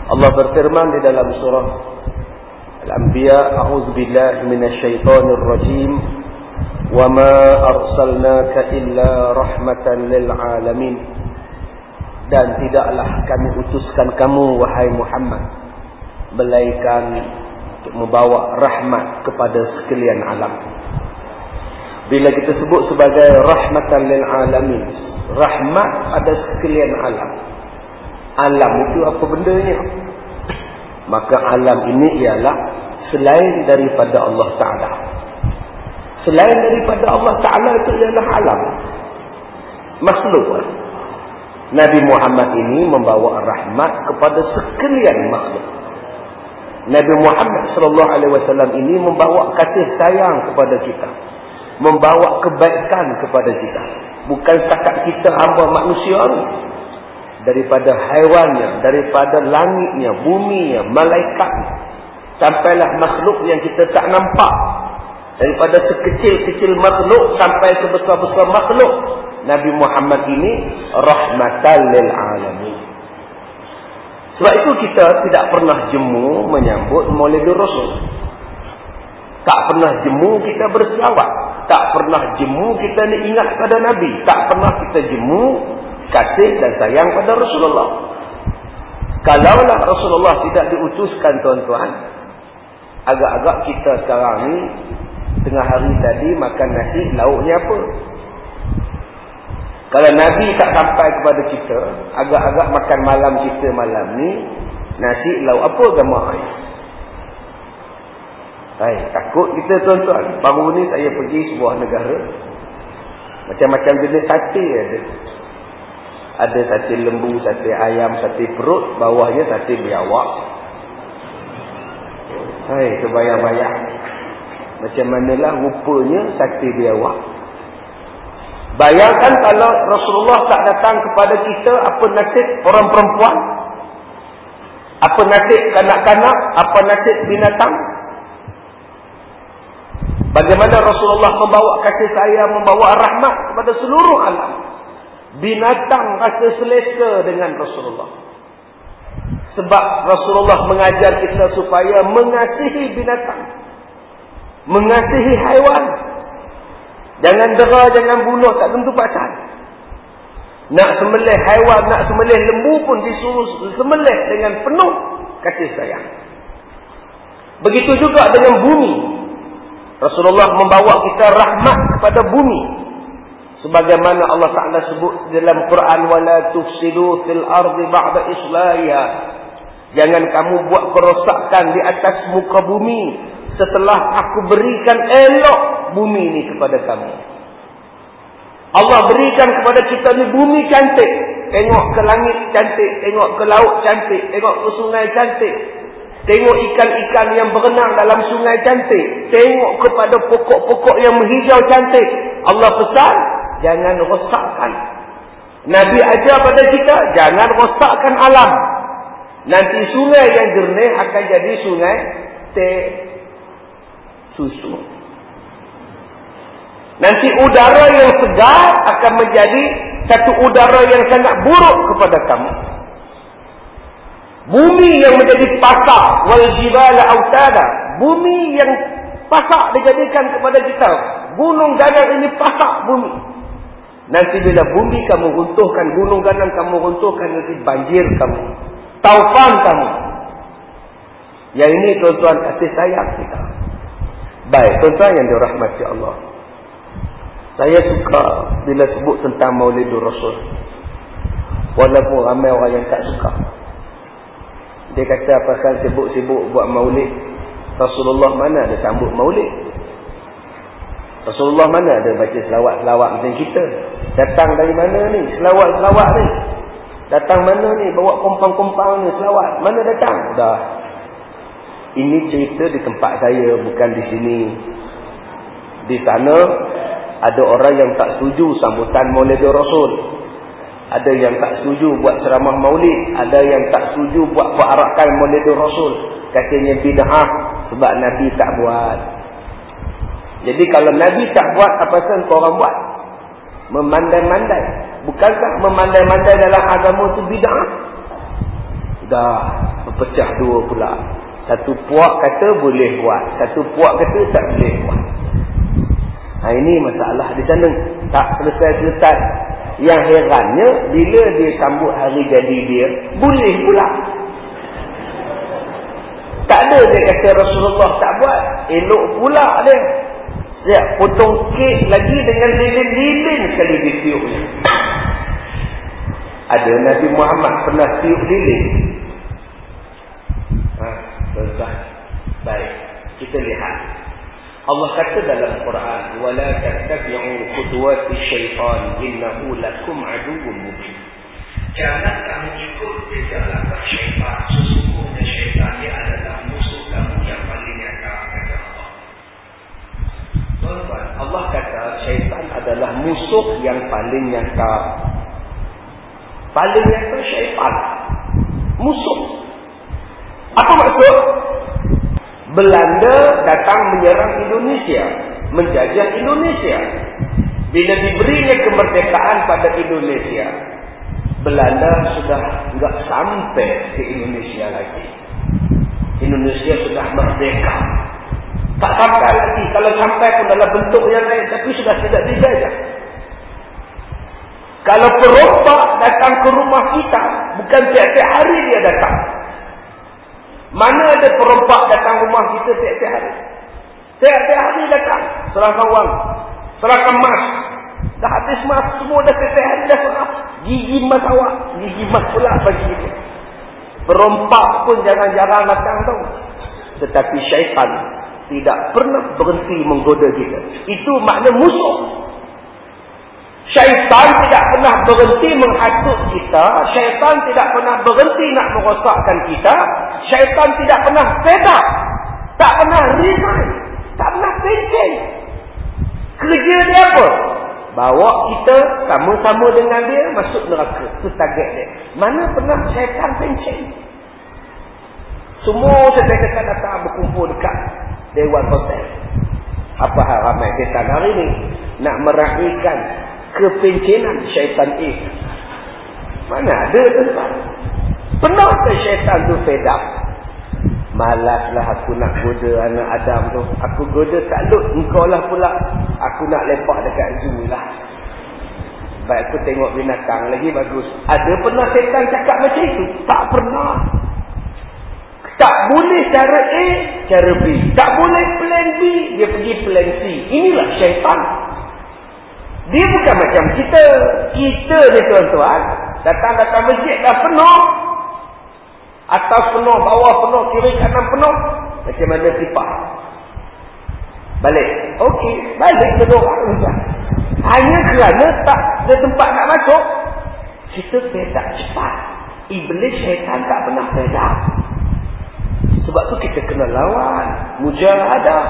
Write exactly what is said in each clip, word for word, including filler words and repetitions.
Allah berfirman di dalam surah Al-Anbiya, a'udzubillahi minasyaitonir rajim, wa ma arsalnaka illa rahmatan lil alamin. Dan tidaklah kami utuskan kamu wahai Muhammad melainkan untuk membawa rahmat kepada sekalian alam. Bila kita sebut sebagai rahmatan lil alamin, rahmat pada sekalian alam. Alam itu apa bendanya? Maka alam ini ialah selain daripada Allah Ta'ala. Selain daripada Allah Ta'ala itu ialah alam, makhluk. Nabi Muhammad ini membawa rahmat kepada sekalian makhluk. Nabi Muhammad sallallahu alaihi wasallam ini membawa kasih sayang kepada kita, membawa kebaikan kepada kita. Bukan setakat kita hamba manusia ni, daripada haiwannya, daripada langitnya, buminya, malaikat, sampailah makhluk yang kita tak nampak. Daripada sekecil-kecil makhluk sampai sebesar-besar makhluk, Nabi Muhammad ini rahmatan lil alamin. Sebab itu kita tidak pernah jemu menyambut Maulidur Rasul. Tak pernah jemu kita berselawat. Tak pernah jemu kita ni ingat pada Nabi. Tak pernah kita jemu kasih dan sayang pada Rasulullah. Kalaulah Rasulullah tidak diutuskan, tuan-tuan, agak-agak kita sekarang ni tengah hari tadi makan nasi, lauknya apa? Kalau Nabi tak sampai kepada kita, agak-agak makan malam kita malam ni, nasi lauk apa agama ayah? Hai, takut kita, tuan-tuan. Baru ni saya pergi sebuah negara, macam-macam jenis sate ada. Ada sate lembu, sate ayam, sate perut, bawahnya sate biawak. Hai, terbayang-bayang macam manalah rupanya sate biawak. Bayangkan kalau Rasulullah tak datang kepada kita, apa nasib orang perempuan? Apa nasib kanak-kanak? Apa nasib binatang? Bagaimana Rasulullah membawa kasih sayang, membawa rahmat kepada seluruh alam. Binatang rasa selesa dengan Rasulullah. Sebab Rasulullah mengajar kita supaya mengasihi binatang, mengasihi haiwan. Jangan dera, jangan bunuh, tak tentu pasal. Nak sembelih haiwan, nak sembelih lembu pun disuruh sembelih dengan penuh kasih sayang. Begitu juga dengan bumi. Rasulullah membawa kita rahmat kepada bumi. Sebagaimana Allah Ta'ala sebut dalam Quran, wala tufsidu fil ardi ba'da islahiha. Jangan kamu buat kerosakan di atas muka bumi setelah aku berikan elok bumi ini kepada kamu. Allah berikan kepada kita ni bumi cantik. Tengok ke langit cantik, tengok ke laut cantik, tengok ke sungai cantik, tengok ikan-ikan yang berenang dalam sungai cantik, tengok kepada pokok-pokok yang menghijau cantik. Allah pesan, jangan rosakkan. Nabi ajar pada kita, jangan rosakkan alam. Nanti sungai yang jernih akan jadi sungai teh susu. Nanti udara yang segar akan menjadi satu udara yang sangat buruk kepada kamu. Bumi yang menjadi pasak, wal jibala autada. Bumi yang pasak dijadikan kepada kita. Gunung ganang ini pasak bumi. Nanti bila bumi kamu runtuhkan, gunung ganang kamu runtuhkan, nanti banjir kamu, taufan kamu. Yang ini, tuan-tuan, kasih sayang kita. Baik, tuan-tuan yang dirahmati Allah, saya suka bila sebut tentang Maulidur Rasul. Walaupun ramai orang yang tak suka. Dia kata apakah sibuk-sibuk buat maulid. Rasulullah mana ada sambut maulid? Rasulullah mana ada baca selawat-selawat macam kita? Datang dari mana ni selawat-selawat ni? Datang mana ni bawa kompang-kompang ni selawat? Mana datang? Dah. Ini cerita di tempat saya, bukan di sini. Di sana ada orang yang tak setuju sambutan Maulidur Rasul. Ada yang tak setuju buat ceramah maulid. Ada yang tak setuju buat perarakan Maulidur Rasul. Katanya bid'ah sebab Nabi tak buat. Jadi kalau Nabi tak buat, apa pasal korang buat? Memandai-mandai. Bukankah memandai-mandai dalam agama itu bid'ah? Dah, berpecah dua pula. Satu puak kata boleh buat, satu puak kata tak boleh buat. Ha, ini masalah di sana. Tak selesai-selesai. Yang herannya, bila dia sambut hari jadi dia, boleh pula. Tak ada dia kata Rasulullah tak buat. Elok pula dia. Dia potong kek lagi dengan lilin-lilin sekali ditiupnya. Ada Nabi Muhammad pernah tiup lilin. Ha, selesai. Baik, kita lihat. Allah kata dalam Quran, wala tattabi'u khutuwati syaitan innahu lakum aduwwun mubin. Jangan kamu ikut jalan syaitan. Sesungguhnya syaitan dia adalah musuh kamu yang paling nyata, kata Allah. Tuan-tuan, Allah kata syaitan adalah musuh yang paling nyata. Paling nyata syaitan. Musuh. Apa maksud? Belanda datang menyerang Indonesia, menjajah Indonesia. Bila diberinya kemerdekaan pada Indonesia, Belanda sudah enggak sampai ke Indonesia lagi. Indonesia sudah merdeka. Tak sampai lagi. Kalau sampai pun dalam bentuk yang lain, tapi sudah tidak dijajah. Kalau perompak datang ke rumah kita, bukan tiap-tiap hari dia datang. Mana ada perompak datang rumah kita tiap-tiap hari? Tiap-tiap hari datang. Serahkan wang, serahkan emas. Dah habis emas, semua dah tiap-tiap hari dah serah. Gigi emas awak, gigi emas pula bagi kita. Perompak pun jarang-jarang datang tau. Tetapi syaitan tidak pernah berhenti menggoda kita. Itu makna musuh. Syaitan tidak pernah berhenti menghasut kita. Syaitan tidak pernah berhenti nak merosakkan kita. Syaitan tidak pernah fed up. Tak pernah resign. Tak pernah pencen. Kerja dia apa? Bawa kita sama-sama dengan dia masuk neraka. Itu target dia. Mana pernah syaitan pencen? Semua sesuatu datang berkumpul dekat Dewan Hotel. Apa hal ramai setan hari ni? Nak meraihkan kepencenan syaitan A. Mana ada tuan-tuan? Pernah ke syaitan tu fed up? Malaslah aku nak goda anak Adam tu. Aku goda takluk, engkau lah pula. Aku nak lepak dekat zoo lah. Baik aku tengok binatang lagi bagus. Ada pernah syaitan cakap macam itu? Tak pernah. Tak boleh cara A, cara B. Tak boleh plan B, dia pergi plan C. Inilah syaitan. Dia bukan macam kita. Kita ni tuan-tuan, datang-datang masjid dah penuh. Atas penuh, bawah penuh, kiri kanan penuh. Macam mana sifat? Balik. Okey, balik ke doang. Hanya kerana tak ada tempat nak masuk, kita pedak cepat. Iblis syaitan tak pernah pedak. Sebab tu kita kena lawan. Mujahadah.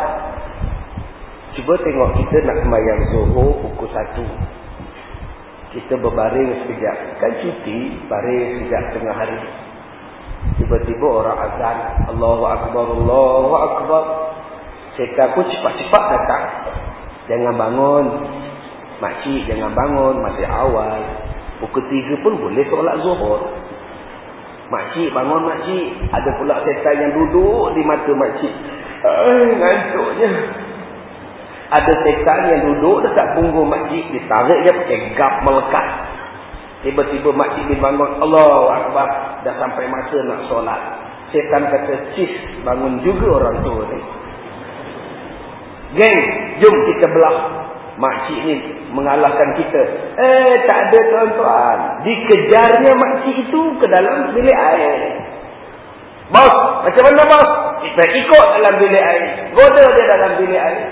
Cuba tengok kita nak sembahyang Zuhur pukul satu. Kita berbaring sekejap. Kan cuti, baring sekejap tengah hari. Tiba-tiba orang azan. Allahu Akbar, Allahu Akbar. Syaitan pun cepat-cepat datang. Jangan bangun. Makcik jangan bangun. Masih awal. Pukul tiga pun boleh solat Zuhur. Makcik bangun makcik. Ada pula syaitan yang duduk di mata makcik. Ay, ngantuknya. Ada syaitan yang duduk dekat punggung makcik. Ditarik dia pakai gap melekat. Tiba-tiba makcik dibangun. Allahu Akbar. Dah sampai masa nak solat. Syaitan kata, cis, bangun juga orang tua ni. Geng, jom kita belah. Makcik ni mengalahkan kita. Eh, tak ada tuan-tuan. Dikejarnya makcik itu ke dalam bilik air. Bos, macam mana bos? Kita ikut dalam bilik air. Goda dia dalam bilik air.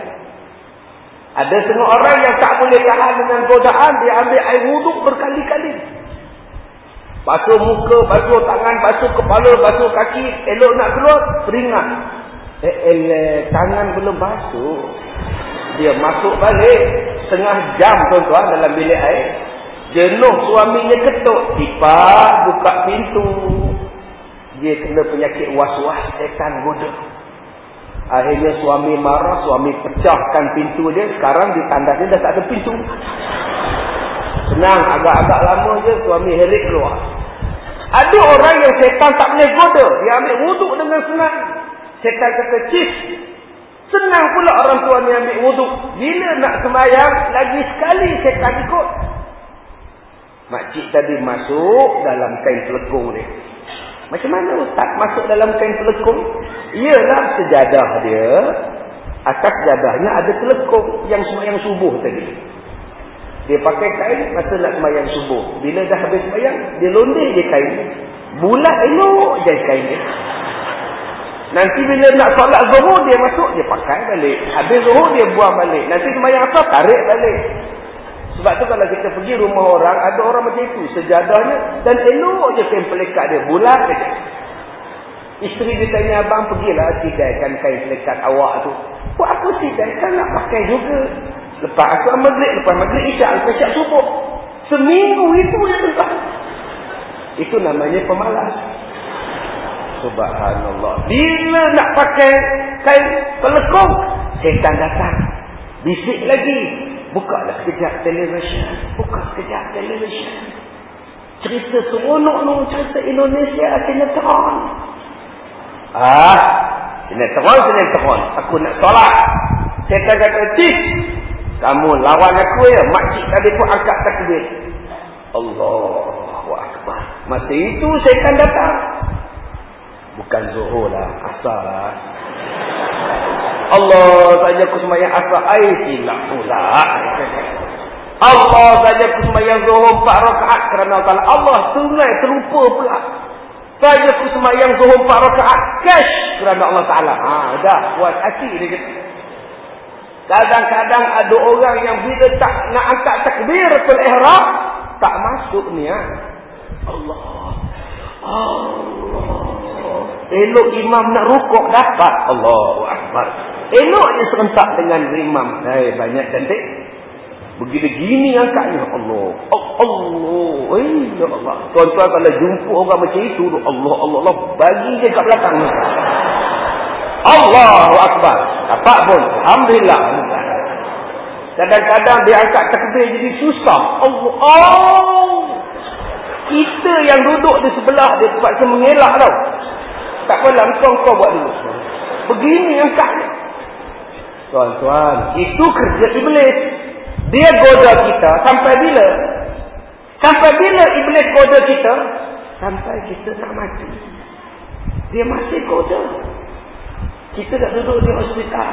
Ada setengah orang yang tak boleh tahan dengan godaan. Dia ambil air wuduk berkali-kali. Basuh muka, basuh tangan, basuh kepala, basuh kaki. Elok nak keluar, peringat. Eh, elok, tangan belum basuh. Dia masuk balik setengah jam tuan-tuan dalam bilik air. Jenuh suaminya ketuk. Tipat, buka pintu. Dia kena penyakit was-was, setan goda. Akhirnya suami marah, suami pecahkan pintu dia. Sekarang di tandas dia dah tak ada pintu. Senang, agak-agak lama je suami herik keluar. Ada orang yang setan tak boleh goda. Dia ambil wuduk dengan senang. Setan kata, cik, senang pula orang tua ni ambil wuduk. Bila nak sembahyang, lagi sekali setan ikut. Makcik tadi masuk dalam kain pelekung dia. Macam mana ustaz masuk dalam kain pelekung? Iyalah sejadah dia. Atas sejadahnya ada pelekung yang sembahyang subuh tadi. Dia pakai kain masa nak sembahyang subuh. Bila dah habis sembahyang, dia londeh je kain. Bulat elok je kain dia. Nanti bila nak solat zuhur, dia masuk, dia pakai balik. Habis zuhur, dia buang balik. Nanti sembahyang asar, tarik balik. Sebab tu kalau kita pergi rumah orang, ada orang macam itu. Sejadahnya, dan elok je kain pelikat dia. Bulat je. Isteri dia tanya, abang pergilah tidaikan kain pelikat awak tu. Buat apa tidaikan nak pakai juga? Lepas asar maghrib, lepas maghrib isyak, lepas isyak subuh. Seminggu itu je tentang. Itu namanya pemalas. Subhanallah. Bila nak pakai kain pelekung, setan datang. Bisik lagi. Bukalah sekejap televisyen. Buka sekejap televisyen. Cerita seronok tu, cerita Indonesia, sinetron. Ah, sinetron, sinetron. Aku nak solat. Setan kata, cik, kamu lawan aku ya. Makcik tadi pun angkat takbir. Allahu Akbar. Masa itu setan datang. Bukan zuhur lah, asar lah. Allah saja aku sembahyang asar, ai silap pula. Allah saja aku sembahyang zuhur empat rakaat kerana Allah. Allah tunai terlupa pula. Saja aku sembahyang zuhur empat rakaat cash kerana Allah Taala. Ha, dah buat hati dia kata. Kadang-kadang ada orang yang bila tak nak angkat takbiratul ihram, tak masuk niat. Allah. Allah. Elok imam nak rukuk dapat. Allahu Akbar. Elok dia serentak dengan imam. Hai, banyak cantik. Begini gini angkatnya. Allah. Oh, Allah. Eh, ya Allah. Tuan-tuan kalau jumpa orang macam itu, Allah, Allah, Allah. Bagi dia kat belakang. Allahu Akbar. Dapat pun. Alhamdulillah. Kadang-kadang dia angkat takbir jadi susah. Allah. Oh. Kita yang duduk di sebelah dia terpaksa mengelak tau. Tak apalah, kau kau buat dulu. Begini angkatnya. Tuan-tuan, itu kerja iblis. Dia goda kita sampai bila? Sampai bila iblis goda kita? Sampai kita nak mati. Dia masih goda. Kita dah duduk di hospital.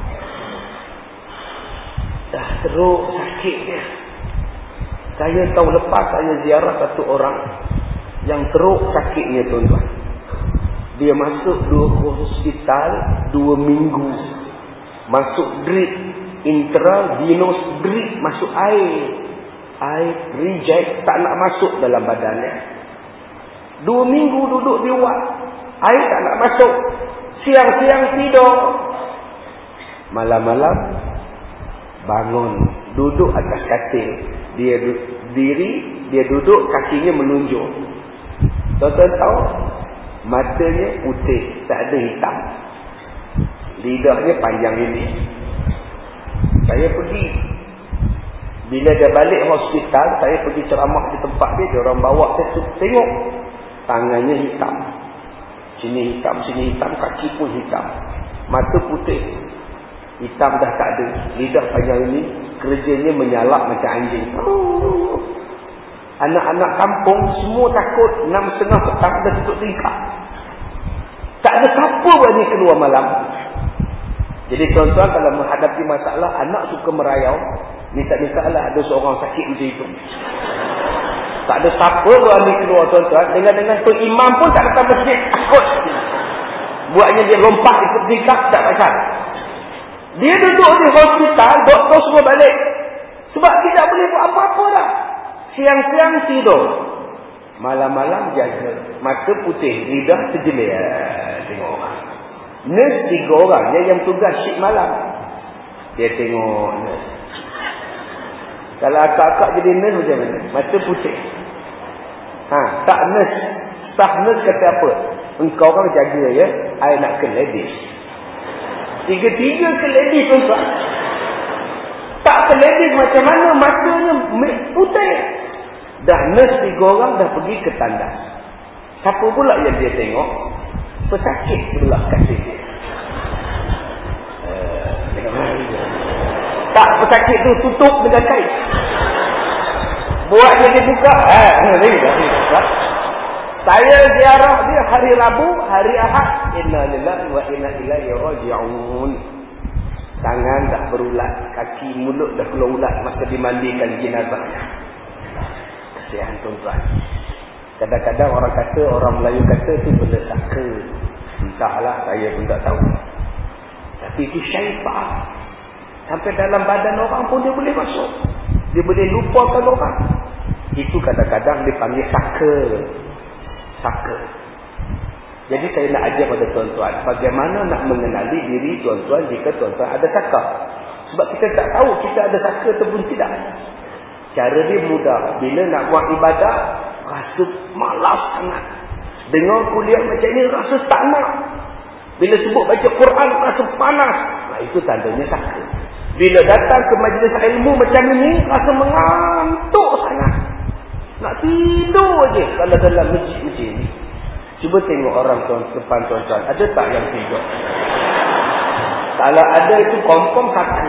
Dah teruk sakit dia. Saya tahun lepas saya ziarah satu orang yang teruk sakitnya, tuan-tuan. Dia masuk dua hospital dua minggu. Masuk drip intravenous drip, masuk air. Air reject, tak nak masuk dalam badannya. Dua minggu duduk di ward. Air tak nak masuk. Siang-siang tidur. Malam-malam bangun, duduk atas katil. Dia diri, dia duduk, kakinya menunjuk. Tuan-tuan tahu? Matanya putih, tak ada hitam. Lidahnya panjang ini. Saya pergi. Bila dia balik hospital, saya pergi ceramah di tempat dia. Dia orang bawa saya tengok. Tangannya hitam. Sini hitam, sini hitam, kaki pun hitam. Mata putih. Hitam dah tak ada. Lidah panjang ini, kerjanya menyalak macam anjing. Oh. Anak-anak kampung semua takut. Enam setengah petang dah tutup tingkap. Tak ada siapa berani keluar malam. Jadi tuan-tuan kalau menghadapi masalah, anak suka merayau. Minta-minta lah ada seorang sakit macam itu. Tak ada siapa berani keluar, tuan-tuan. Dengan-dengan tu imam pun tak datang masjid. Takut. Buatnya dia lompat ikut tingkap, tak pasal. Dia duduk di hospital, doktor semua balik. Sebab tidak boleh buat apa-apa dah. Siang-siang tidur. Malam-malam jaga. Mata putih, lidah terjelir. Tengok orang. Nurse tiga orang. Dia yang tugas shift malam. Dia tengok nurse. Kalau akak-akak jadi nurse macam mana? Mata putih. Ha, tak nurse. Staff nurse kata apa? Engkau kan jaga ya. I nak ke ladies. Tiga-tiga ke ladies tuan-tuan. Tak ke ladies macam mana? Matanya putih. Dah nurse tiga orang dah pergi ke tandas. Siapa pula yang dia tengok? Pesakit pula kasih dia. Uh, tak, pesakit tu tutup dengan kain. Buat dia dibuka. Eh, saya ziarah dia hari Rabu, hari Ahad. Inna lillahi wa inna ilaihi raji'un. Tangan dah berulat, kaki mulut dah keluar ulat masa dimandikan jenazahnya. Kasihan tuan-tuan. Kadang-kadang orang kata, orang Melayu kata tu benda saka. Entahlah, saya pun tak tahu. Tapi itu syaitan. Sampai dalam badan orang pun dia boleh masuk. Dia boleh lupakan orang. Itu kadang-kadang dipanggil saka. Saka. Jadi saya nak ajar pada tuan-tuan, bagaimana nak mengenali diri tuan-tuan jika tuan-tuan ada saka. Sebab kita tak tahu kita ada saka ataupun tidak. Cara dia mudah. Bila nak buat ibadah, rasa malas sangat. Dengar kuliah macam ni, rasa tak nak. Bila sebut baca Quran, rasa panas. Nah, itu tandanya saka. Bila datang ke majlis ilmu macam ni, rasa mengantuk sangat. Nak tidur je kalau dalam masjid macam ni. Cuba tengok orang tuan depan tuan-tuan. Ada tak yang tidur? Kalau ada itu confirm saka.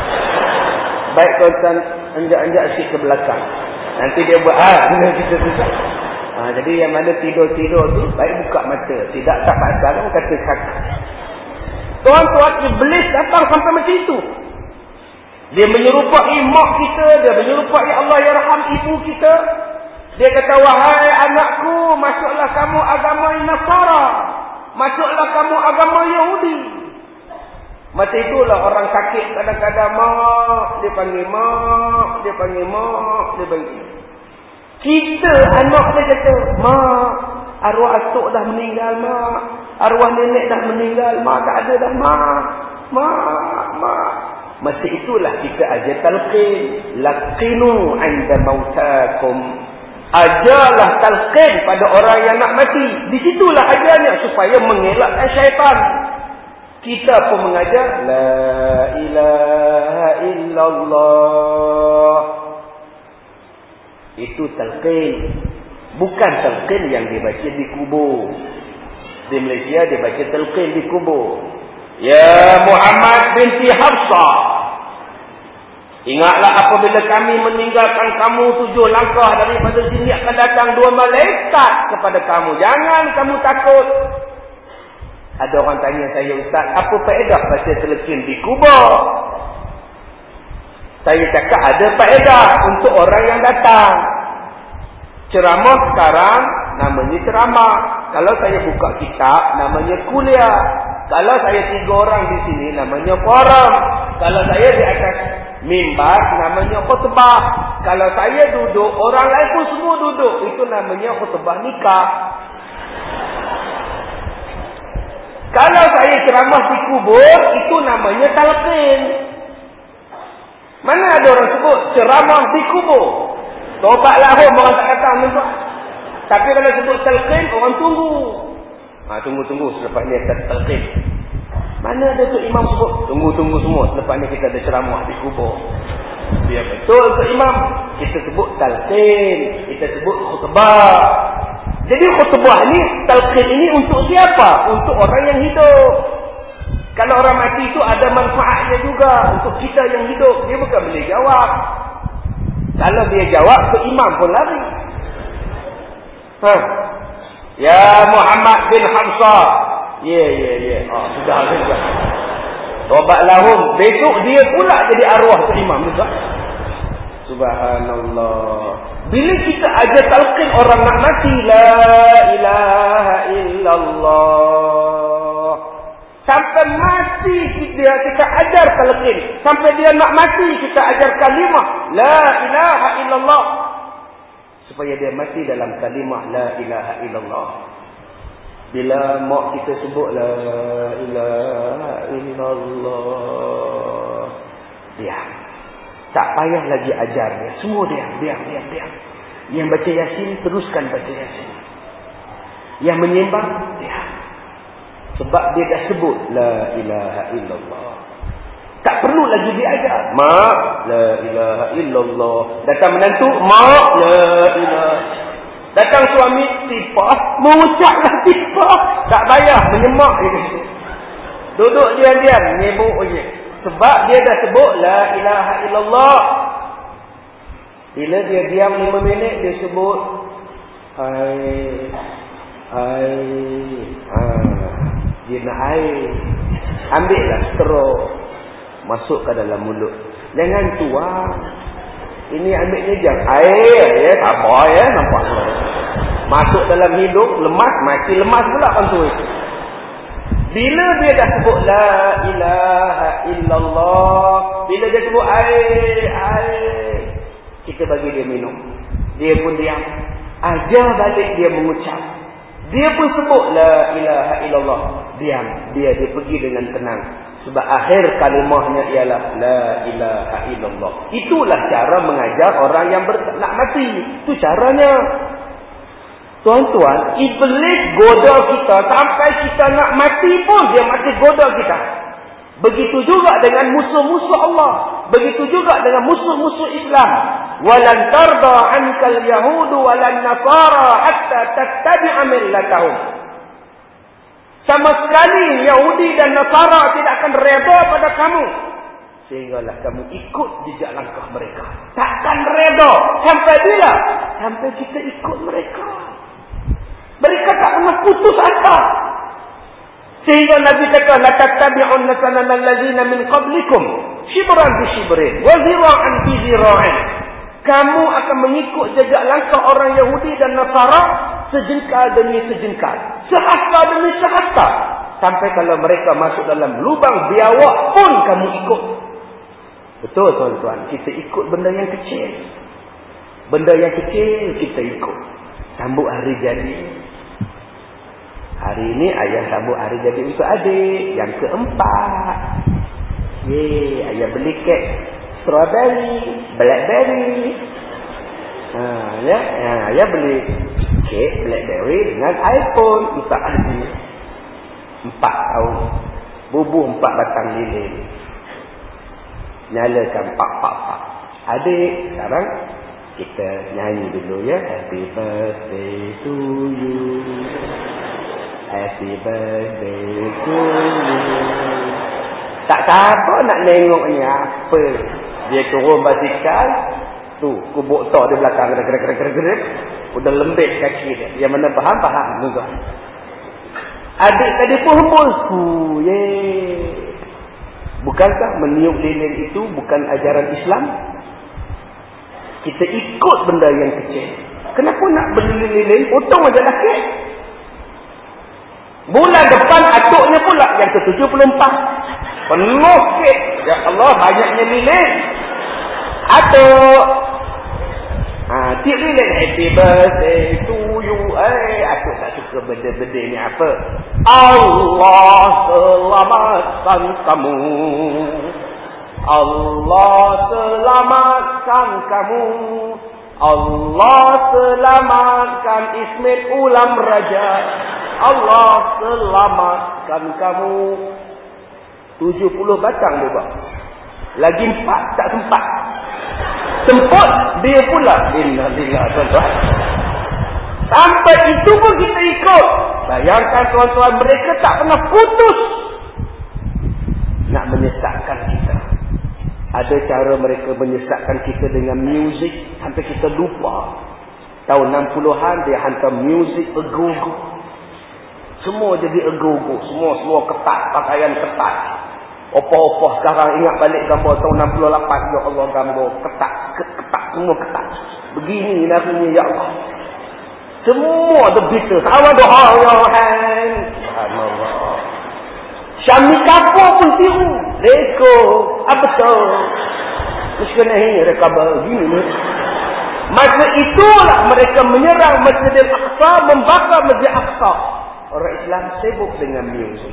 Baik tuan-tuan anjak-anjak sikit ke belakang. Nanti dia buat, ah, dengan kita susah. Ha, jadi yang mana tidur-tidur tu, baik buka mata. Tidak tak pasal, orang kata saka. Tuan-tuan, iblis datang sampai macam itu. Dia menyerupai mak kita, dia menyerupai Allah yarham ibu kita. Dia kata, wahai anakku, masuklah kamu agama Nasara. Masuklah kamu agama Yahudi. Macam itulah orang sakit kadang-kadang mak, dia panggil mak, dia panggil mak, dia panggil. Kita anak dia kata, mak, arwah atuk dah meninggal mak. Arwah nenek dah meninggal, mak tak ada dah mak. Mak, mak. Masa itulah kita ajar talqin. Laqinu 'inda mautakum. Ajarlah talqin pada orang yang nak mati. Di situlah ajarnya supaya mengelakkan syaitan. Kita pun mengajar la ilaha illallah. Itu talqin. Bukan talqin yang dibaca di kubur. Di Malaysia dia baca talqin di kubur. Ya Muhammad binti Hafsah, ingatlah apabila kami meninggalkan kamu tujuh langkah daripada sini akan datang dua malaikat kepada kamu. Jangan kamu takut. Ada orang tanya saya, Ustaz, apa faedah baca talqin di kubur? Saya cakap ada faedah untuk orang yang datang. Ceramah sekarang namanya ceramah. Kalau saya buka kitab namanya kuliah. Kalau saya tiga orang di sini namanya forum. Kalau saya di atas mimbar namanya khutbah. Kalau saya duduk, orang lain pun semua duduk. Itu namanya khutbah nikah. Kalau saya ceramah di kubur, itu namanya talqin. Mana ada orang sebut ceramah di kubur? Tobat lahum orang tak datang tuan. Tapi kalau sebut talqin, orang tunggu. Ha, tunggu-tunggu selepas ni kita talqin. Mana ada tu imam sebut tunggu-tunggu semua selepas ni kita ada ceramah di kubur. Biar betul tu imam, kita sebut talqin, kita sebut khutbah. Jadi khutbah ni, talqin ini untuk siapa? Untuk orang yang hidup. Kalau orang mati itu ada manfaatnya juga untuk kita yang hidup. Dia bukan boleh jawab. Kalau dia jawab, ke imam pun lari. Ha. Ya Muhammad bin Hamzah. Ya, ya, ya. Ah, sudah, sudah. Tobat lahum. Besok dia pula jadi arwah tu imam juga. Subhanallah. Bila kita ajar talqin orang nak mati, la ilaha illallah. Sampai mati dia kita ajar talqin. Sampai dia nak mati kita ajar kalimah la ilaha illallah. Supaya dia mati dalam kalimah la ilaha illallah. Bila mak kita sebut la ilaha illallah, diam. Tak payah lagi ajar dia. Semua diam, diam, diam, diam. Yang baca Yasin, teruskan baca Yasin. Yang menyembah, diam. Sebab dia dah sebut la ilaha illallah. Tak perlu lagi diajar. Mak, la ilaha illallah. Datang menantu, mak, la ilaha. Datang suami, tipah, mengucaplah tipah. Tak bayar, menyemak je. Duduk diam-diam, nyebuk je. Sebab dia dah sebut, la ilaha illallah. Bila dia diam lima minit, dia sebut, air, air, ha. Dia nak air. Ambillah straw, masuk ke dalam mulut. Jangan tuang. Ini ambilnya jam air, ya, tak apa ya, nampak. Masuk dalam hidung, lemas, mati lemas pula kan tu. Bila dia dah sebut la ilaha illallah, bila dia sebut air, air, kita bagi dia minum. Dia pun diam. Ajar balik dia mengucap. Dia pun sebut la ilaha illallah. Diam. Dia dia pergi dengan tenang. Sebab akhir kalimahnya ialah la ilaha illallah. Itulah cara mengajar orang yang ber- nak mati. Itu caranya. Tuan-tuan, iblis goda kita sampai kita nak mati pun dia masih goda kita. Begitu juga dengan musuh-musuh Allah. Begitu juga dengan musuh-musuh Islam. Walan tarda ankal yahudu walan nasara hatta tattabi'a millatahum. Sama sekali Yahudi dan Nasara tidak akan reda pada kamu sehinggalah kamu ikut jejak langkah mereka. Takkan reda sampai bila? Sampai kita ikut mereka. Mereka tak pernah putus asa. Sehingga Nabi kata, la tattabi'unna sananal ladzina min qablikum shibran bi shibrin wa zira'an bi zira'in. Kamu akan mengikut jejak langkah orang Yahudi dan Nasara sejengkal demi sejengkal, sehasta demi sehasta, sampai kalau mereka masuk dalam lubang biawak pun kamu ikut. Betul tuan-tuan, kita ikut benda yang kecil. Benda yang kecil kita ikut. Sambut hari jadi. Hari ini ayah sambut hari jadi untuk adik. Yang keempat, Yeay, ayah beli kek strawberry, blackberry. Ha, ya, ya, ayah beli kek blackberry dengan iPhone untuk adik. Empat tahun. Bubuh empat batang lilin. Nyalakan pak pak pak. Adik, sekarang kita nyanyi dulu ya. Happy birthday to you. Happy birthday to you. Tak sabar nak nengoknya apa. Dia turun basikal. Tu, kubuk tok di belakang. Gerak-gerak-gerak-gerak. Udah lembek kaki dia. Yang mana faham-faham juga. Adik tadi pun hembus. Yeay. Bukankah meniup lilin itu bukan ajaran Islam? Kita ikut benda yang kecil. Kenapa nak beli lilin? Potong aja lah kek. Bulan depan atuknya pula yang ke tujuh puluh empat. Penuh kek. Ya Allah, banyaknya lilin. Atuk. Ha, tiap lilin. Happy birthday to you. Eh, atuk tak suka benda-benda ni apa. Allah selamatkan kamu. Allah selamatkan kamu. Allah selamatkan Ismail Ulam Raja. Allah selamatkan kamu. tujuh puluh batang dia buat. Lagi empat tak sempat. Semput dia pula. Innalillah tuan-tuan. Sampai itu pun kita ikut. Bayangkan tuan-tuan, mereka tak pernah putus nak menyesatkan kita. Ada cara mereka menyesatkan kita dengan muzik sampai kita lupa. Tahun enam puluhan dia hantar muzik ego-ego. Semua jadi ego-ego. Semua semua ketat, pakaian ketat. Opah-opah sekarang ingat balik gambar tahun enam puluh lapan. Ya Allah, gambar ketat, ketat, semua ketat. Begini nasinya ya Allah. Semua the Beatles. I want to hold your hand. Subhanallah. Syami kapur pun tiru. Reko. Apa tu? Mesti nahi reka begini. Masa itulah mereka menyerang Masjid Al-Aqsa, membakar Masjid Al-Aqsa. Orang Islam sibuk dengan muzik.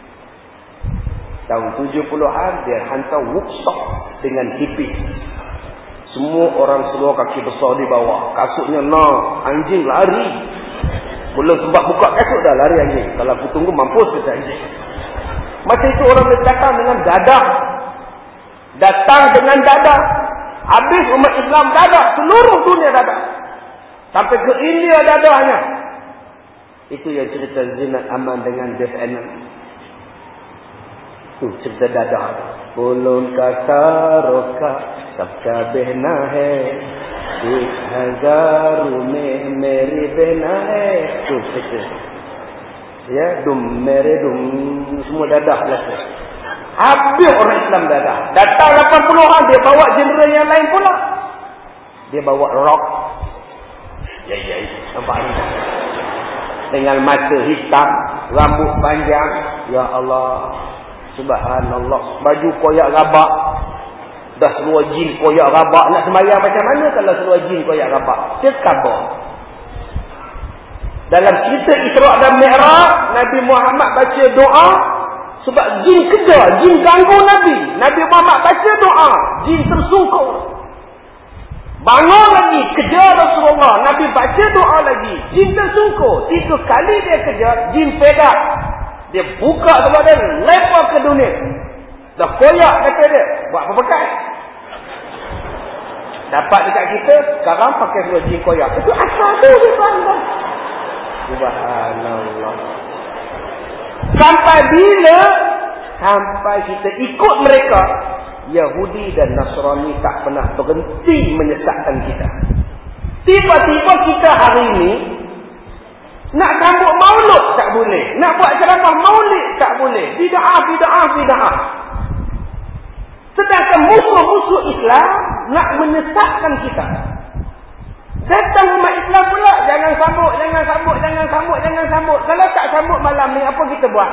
Tahun tujuh puluhan dia hantar workshop dengan hippie. Semua orang seluar kaki besar di bawah. Kasutnya nah, anjing lari. Belum sebab buka kasut dah lari anjing. Kalau aku tunggu mampus kita anjing. Masa itu orang datang dengan dadah. Datang dengan dadah. Habis umat Islam dadah. Seluruh dunia dadah. Sampai ke India dadahnya. Itu yang cerita Zinat Aman dengan Dev Anand. Tu cerita dadah. Bolon kata roka sabka behna hai. Ek hazaru mein meri behna hai. Tu cerita. Ya, dum mere dum semua dadah lah. Habis orang Islam dadah. Datang lapan puluhan dia bawa genre yang lain pula. Dia bawa rock. Ya ya, nampak ni. Dengan mata hitam, rambut panjang. Ya Allah, subhanallah. Baju koyak rabak. Dah seluar jin koyak rabak. Nak sembahyang macam mana kalau seluar jin koyak rabak? Dia khabar. Dalam cerita Isra' dan Mi'raj, Nabi Muhammad baca doa sebab jin kejar, jin ganggu Nabi. Nabi Muhammad baca doa, jin tersungkur. Bangun lagi, kejar Rasulullah. Nabi baca doa lagi, jin tersungkur. Tiga kali dia kejar, jin pedak. Dia buka tempat dia, lepas ke dunia. Dah koyak kata dia, buat apa pakai? Dapat dekat kita, sekarang pakai dua jin koyak. Itu asal tu dia tuan-tuan. Subhanallah. Sampai bila? Sampai kita ikut mereka. Yahudi dan Nasrani tak pernah berhenti menyesatkan kita. Tiba-tiba kita hari ini nak sambut maulud tak boleh. Nak buat ceramah maulid tak boleh. Bid'ah, bid'ah, bid'ah. Sedangkan musuh-musuh Islam nak menyesatkan kita. Datang umat Islam pula, jangan sambut, jangan sambut, jangan sambut, jangan sambut. Kalau tak sambut malam ni, apa kita buat?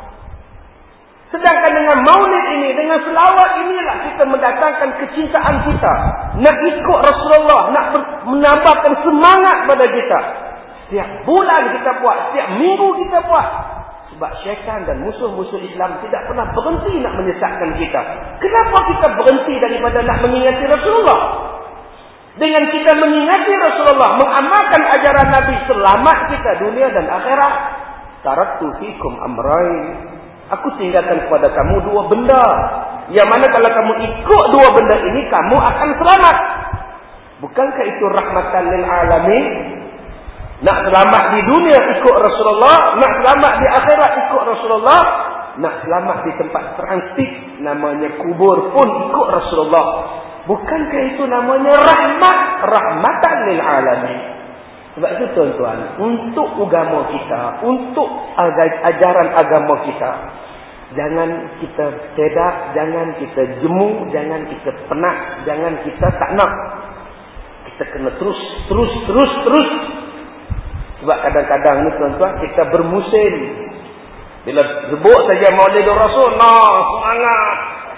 Sedangkan dengan maulid ini, dengan selawat inilah kita mendatangkan kecintaan kita. Nak ikut Rasulullah, nak menambahkan semangat pada kita. Setiap bulan kita buat, setiap minggu kita buat. Sebab syaitan dan musuh-musuh Islam tidak pernah berhenti nak menyesatkan kita. Kenapa kita berhenti daripada nak mengingati Rasulullah? Dengan kita mengingati Rasulullah, mengamalkan ajaran Nabi, selamat kita dunia dan akhirat. Taraktu fikum amrain. Aku tinggalkan kepada kamu dua benda. Yang mana kalau kamu ikut dua benda ini, kamu akan selamat. Bukankah itu rahmatan lil alamin? Nak selamat di dunia ikut Rasulullah, nak selamat di akhirat ikut Rasulullah, nak selamat di tempat transit namanya kubur pun ikut Rasulullah. Bukankah itu namanya rahmat, rahmatan lil alamin? Sebab itu tuan-tuan, untuk agama kita, untuk ajaran agama kita, jangan kita sedak, jangan kita jemu, jangan kita penat, jangan kita tak nak. Kita kena terus, terus, terus, terus. Sebab kadang-kadang ni tuan-tuan, kita bermusim. Bila sebut saja Maulid Rasul, nah, semangat.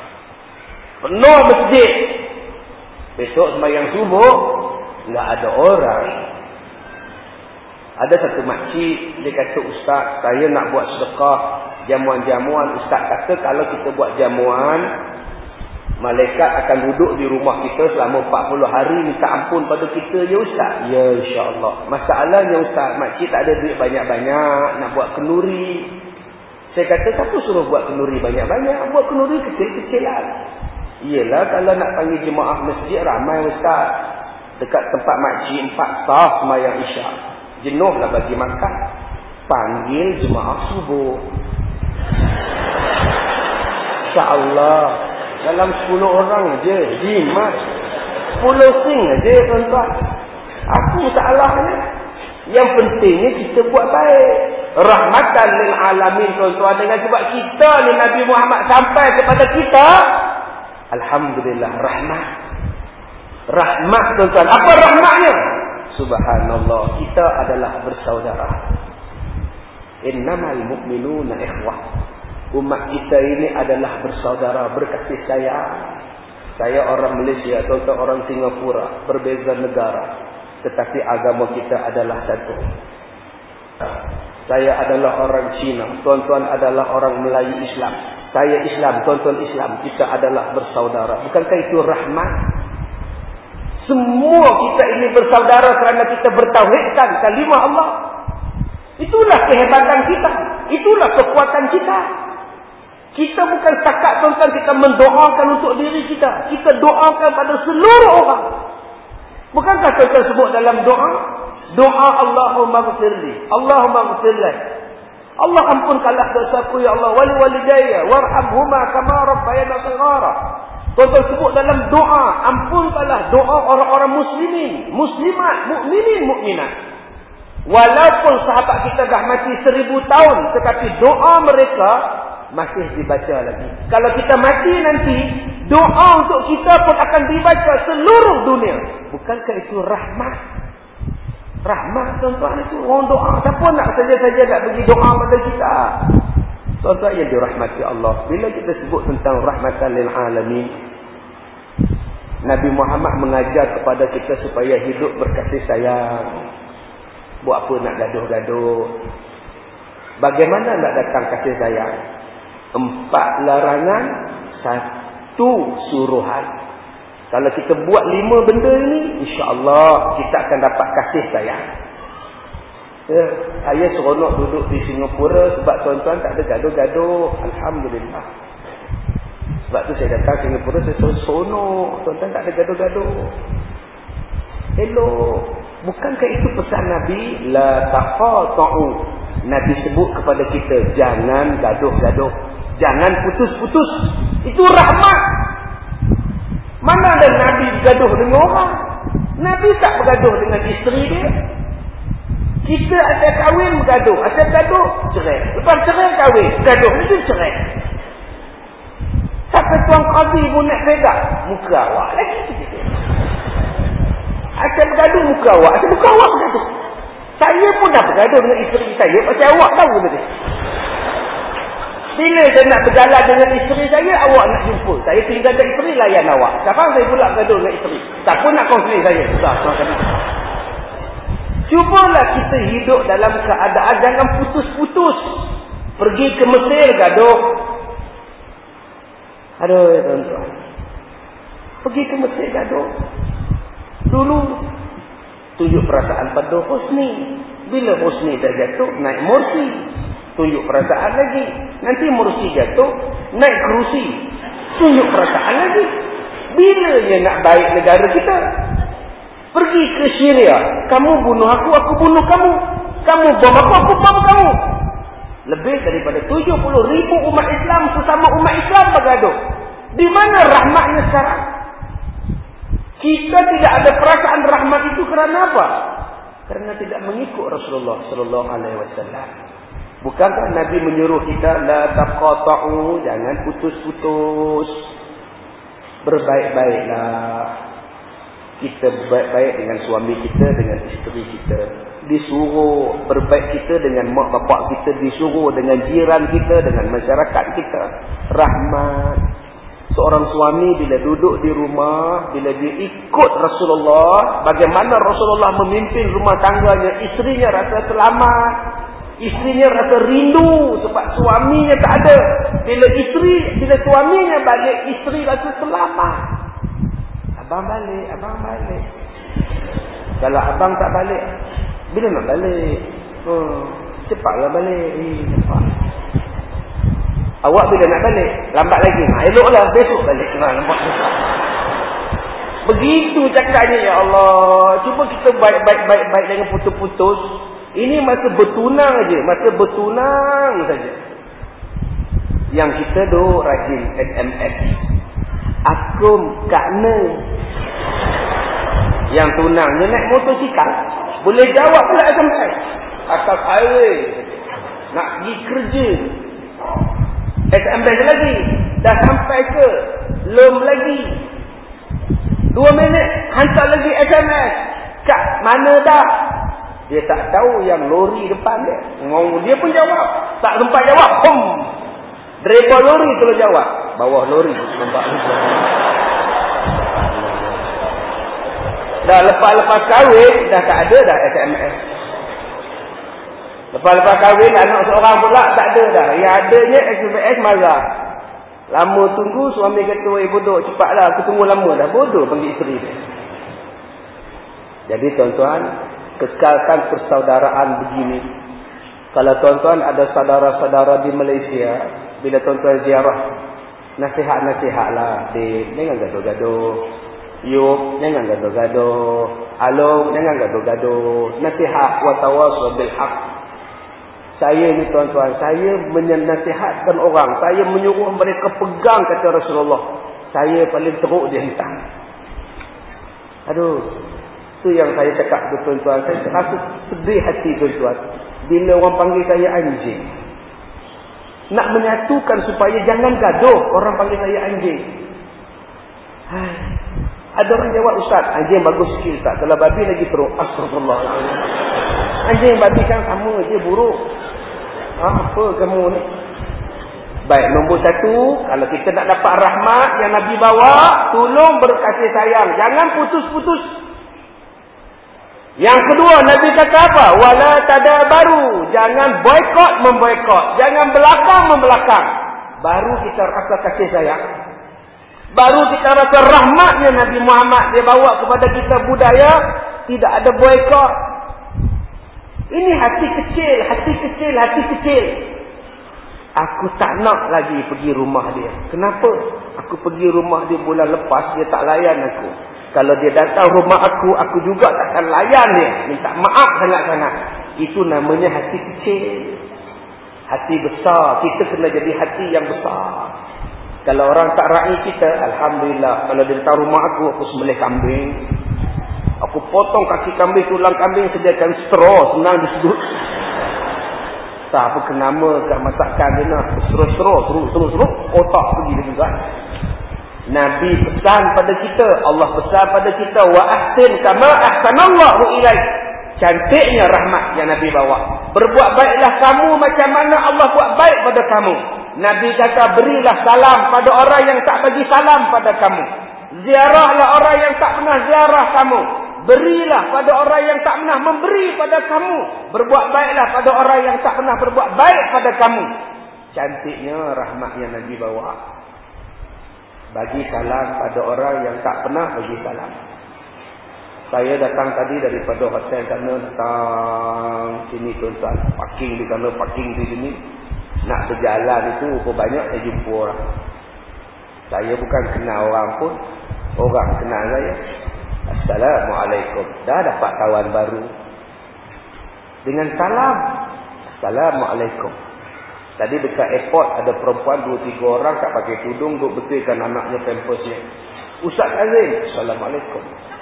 Penuh masjid. Besok sembahyang subuh, enggak ada orang. Ada satu makcik, dia kata, Ustaz, saya nak buat sedekah jamuan-jamuan. Ustaz kata kalau kita buat jamuan, malaikat akan duduk di rumah kita selama empat puluh hari minta ampun pada kita. Ya Ustaz? Ya, insyaAllah. Masalahnya Ustaz, makcik tak ada duit banyak-banyak, nak buat kenduri. Saya kata, siapa suruh buat kenduri banyak-banyak? Buat kenduri kecil-kecilan. Iyalah, kalau nak panggil jemaah masjid, ramai Ustaz. Dekat tempat makcik, empat sah sembahyang isyak. Jenuhlah bagi makan. Panggil jemaah subuh. InsyaAllah. Dalam sepuluh orang je. Jimat. Sepuluh sing je tuan-tuan. Aku salahnya. Yang pentingnya kita buat baik. Rahmatan lil alamin tuan-tuan. Dengan sebab kita ni Nabi Muhammad sampai kepada kita. Alhamdulillah. Rahmat. Rahmat tuan-tuan. Apa rahmatnya? Subhanallah, kita adalah bersaudara. Innamal mu'minuna ikhwah. Umat kita ini adalah bersaudara, berkasih sayang. Saya orang Malaysia, tuan-tuan orang Singapura, berbeza negara, tetapi agama kita adalah satu. Saya adalah orang Cina, tuan-tuan adalah orang Melayu Islam. Saya Islam, tuan-tuan Islam, kita adalah bersaudara. Bukankah itu rahmat? Semua kita ini bersaudara kerana kita bertauhidkan kalimah Allah. Itulah kehebatan kita. Itulah kekuatan kita. Kita bukan setakat tuan-tuan kita mendoakan untuk diri kita. Kita doakan pada seluruh orang. Bukankah tuan sebut dalam doa? Doa Allahumma ghfirli, Allahumma ghfirli. Allah ampunkanlah dosaku ya Allah, wali walidayya warhamhuma kama rabbayana shaghara. Tuan sebut dalam doa, ampunkanlah doa orang-orang muslimin, muslimat, mukminin, mukminat. Walaupun sahabat kita dah mati seribu tahun, tetapi doa mereka masih dibaca lagi. Kalau kita mati nanti, doa untuk kita pun akan dibaca seluruh dunia. Bukankah itu rahmat? Rahmat tuan-tuan itu. Orang doa. Siapa nak saja-saja nak bagi doa pada kita? Tuan-tuan yang dirahmati Allah. Bila kita sebut tentang rahmatan lil alamin, Nabi Muhammad mengajar kepada kita supaya hidup berkasih sayang. Buat apa nak gaduh-gaduh? Bagaimana nak datang kasih sayang? Empat larangan, satu suruhan. Kalau kita buat lima benda ini, insya-Allah kita akan dapat kasih sayang. Ya, saya seronok duduk di Singapura sebab tuan-tuan tak ada gaduh-gaduh. Alhamdulillah. Sebab tu saya datang Singapura, saya seronok. Tuan-tuan tak ada gaduh-gaduh. Elok. Bukankah itu pesan Nabi? La taqata'u. Nabi sebut kepada kita, jangan gaduh-gaduh. Jangan putus-putus. Itu rahmat. Mana ada Nabi bergaduh dengan orang? Nabi tak bergaduh dengan isteri dia. Kita ada kahwin bergaduh. Ada gaduh, cerai. Lepas cerai kahwin. Gaduh, itu cerai. Sampai tuan Qadi pun nak pegang muka awak lagi. Ada bergaduh muka awak. Ada muka awak bergaduh. Saya pun dah bergaduh dengan isteri saya. Pasal awak tahu betul. Bila saya nak berjalan dengan isteri saya, awak nak jumpa. Saya tinggalkan isteri, layan awak. Sekarang saya pula bergaduh dengan isteri. Tak pun nak konseling saya. Sudah, tuan kami. Cubalah kita hidup dalam keadaan jangan putus-putus. Pergi ke Mesir gaduh. Aduh, ya tuan-tuan. Pergi ke Mesir gaduh. Dulu tunjuk perasaan pada Husni. Bila Husni dah jatuh, naik Mursi. Tunjuk perasaan lagi. Nanti Mursi jatuh, naik kerusi. Tunjuk perasaan lagi. Bilanya nak baik negara kita? Pergi ke Syria. Kamu bunuh aku, aku bunuh kamu. Kamu bom aku, aku bom kamu. Lebih daripada tujuh puluh ribu umat Islam, sesama umat Islam bergaduh. Di mana rahmatnya sekarang? Kita tidak ada perasaan rahmat itu kerana apa? Kerana tidak mengikut Rasulullah sallallahu alaihi wasallam. Bukankah Nabi menyuruh kita la taqata'u, jangan putus-putus. Berbaik-baiklah. Kita berbaik-baik dengan suami kita, dengan isteri kita. Disuruh berbaik kita dengan mak bapak kita, disuruh dengan jiran kita, dengan masyarakat kita. Rahmat. Seorang suami bila duduk di rumah, bila dia ikut Rasulullah, bagaimana Rasulullah memimpin rumah tangganya, isterinya rasa selamat. Isterinya rasa rindu sebab suaminya tak ada. Bila isteri, bila suaminya balik, isteri rasa selamat. Abang balik, abang balik. Kalau abang tak balik, bila nak balik? Oh, cepatlah balik. Eh, cepat. Awak bila nak balik? Lambat lagi. Ha, eloklah besok balik. Ha, lambat. Begitu cakapnya, ya Allah. Cuba kita baik-baik-baik dengan putus-putus. Ini masa bertunang aja, masa bertunang saja. Yang kita duk rajin S M S. Akum Kak Ne. Yang tunangnya naik motosikal, boleh jawab pula S M S. Atas highway. Nak pergi kerja. S M S lagi. Dah sampai ke? Belum lagi. Dua minit. Hantar lagi S M S. Kak, mana dah? Dia tak tahu yang lori depan dia. Dia pun jawab. Tak sempat jawab. Hum. Driver lori terus jawab. Bawah lori. Nampak. Dah lepas-lepas kahwin, dah tak ada dah S M S. Lepas-lepas kahwin, anak seorang pula tak ada dah. Yang adanya S M S marah. Lama tunggu, suami kata, "Wei bodoh, cepatlah, aku tunggu lama dah." Bodoh panggil isteri dia. Jadi tuan-tuan, kekalkan persaudaraan begini. Kalau tuan-tuan ada saudara-saudara di Malaysia, bila tuan-tuan ziarah, nasihat-nasihatlah, jangan gaduh-gaduh. Yuk, jangan gaduh-gaduh. Halo, jangan gaduh-gaduh. Nasihat wa tawassul bil haq. Saya ni tuan-tuan, saya menasihatkan orang. Saya menyuruh mereka pegang kata Rasulullah. Saya paling teruk dia hentak. Aduh, tu yang saya cakap tu tuan-tuan. Saya rasa sedih hati tuan-tuan. Bila orang panggil saya anjing. Nak menyatukan supaya jangan gaduh. Orang panggil saya anjing. Hai. Ada orang jawab, Ustaz, anjing bagus sikit Ustaz. Kalau babi lagi teruk. Astagfirullahaladzim. Anjing babi kan sama je buruk. Ha, apa kamu ni? Baik, nombor satu. Kalau kita nak dapat rahmat yang Nabi bawa, tolong berkasih sayang. Jangan putus-putus. Yang kedua, Nabi kata apa? Wala tadabaru. Jangan boykot memboykot. Jangan belakang membelakang. Baru kita rasa kasih sayang. Baru kita rasa rahmatnya Nabi Muhammad. Dia bawa kepada kita budaya. Tidak ada boykot. Ini hati kecil. Hati kecil. Hati kecil. Aku tak nak lagi pergi rumah dia. Kenapa? Aku pergi rumah dia bulan lepas. Dia tak layan aku. Kalau dia datang rumah aku. Aku juga takkan layan dia. Minta maaf sangat-sangat. Itu namanya hati kecil. Hati besar. Kita kena jadi hati yang besar. Kalau orang tak raih kita, Alhamdulillah. Kalau dia datang rumah aku, aku sembelih kambing. Aku potong kaki kambing, tulang kambing, sediakan straw, senang disebut. Tak apa kenama kat masakan dia nak. Straw-straw, teruk-teruk, otak pergi dia juga. Nabi pesan pada kita, Allah pesan pada kita, wa ahsin kama ahsanallahu ilaik. Cantiknya rahmat yang Nabi bawa. Berbuat baiklah kamu macam mana Allah buat baik pada kamu. Nabi kata, berilah salam pada orang yang tak bagi salam pada kamu. Ziarahlah orang yang tak pernah ziarah kamu. Berilah pada orang yang tak pernah memberi pada kamu. Berbuat baiklah pada orang yang tak pernah berbuat baik pada kamu. Cantiknya rahmat yang Nabi bawa. Bagi salam pada orang yang tak pernah bagi salam. Saya datang tadi daripada hotel sana, datang sini tuan-tuan. Parking di sana, parking di sini. Nak berjalan itu berapa banyak saya jumpa orang. Saya bukan kenal orang pun. Orang kenal saya. Assalamualaikum. Dah dapat kawan baru. Dengan salam. Assalamualaikum. Tadi dekat airport ada perempuan dua tiga orang tak pakai tudung. Duk betulkan anaknya pampersnya. Ustaz Kazim. Assalamualaikum.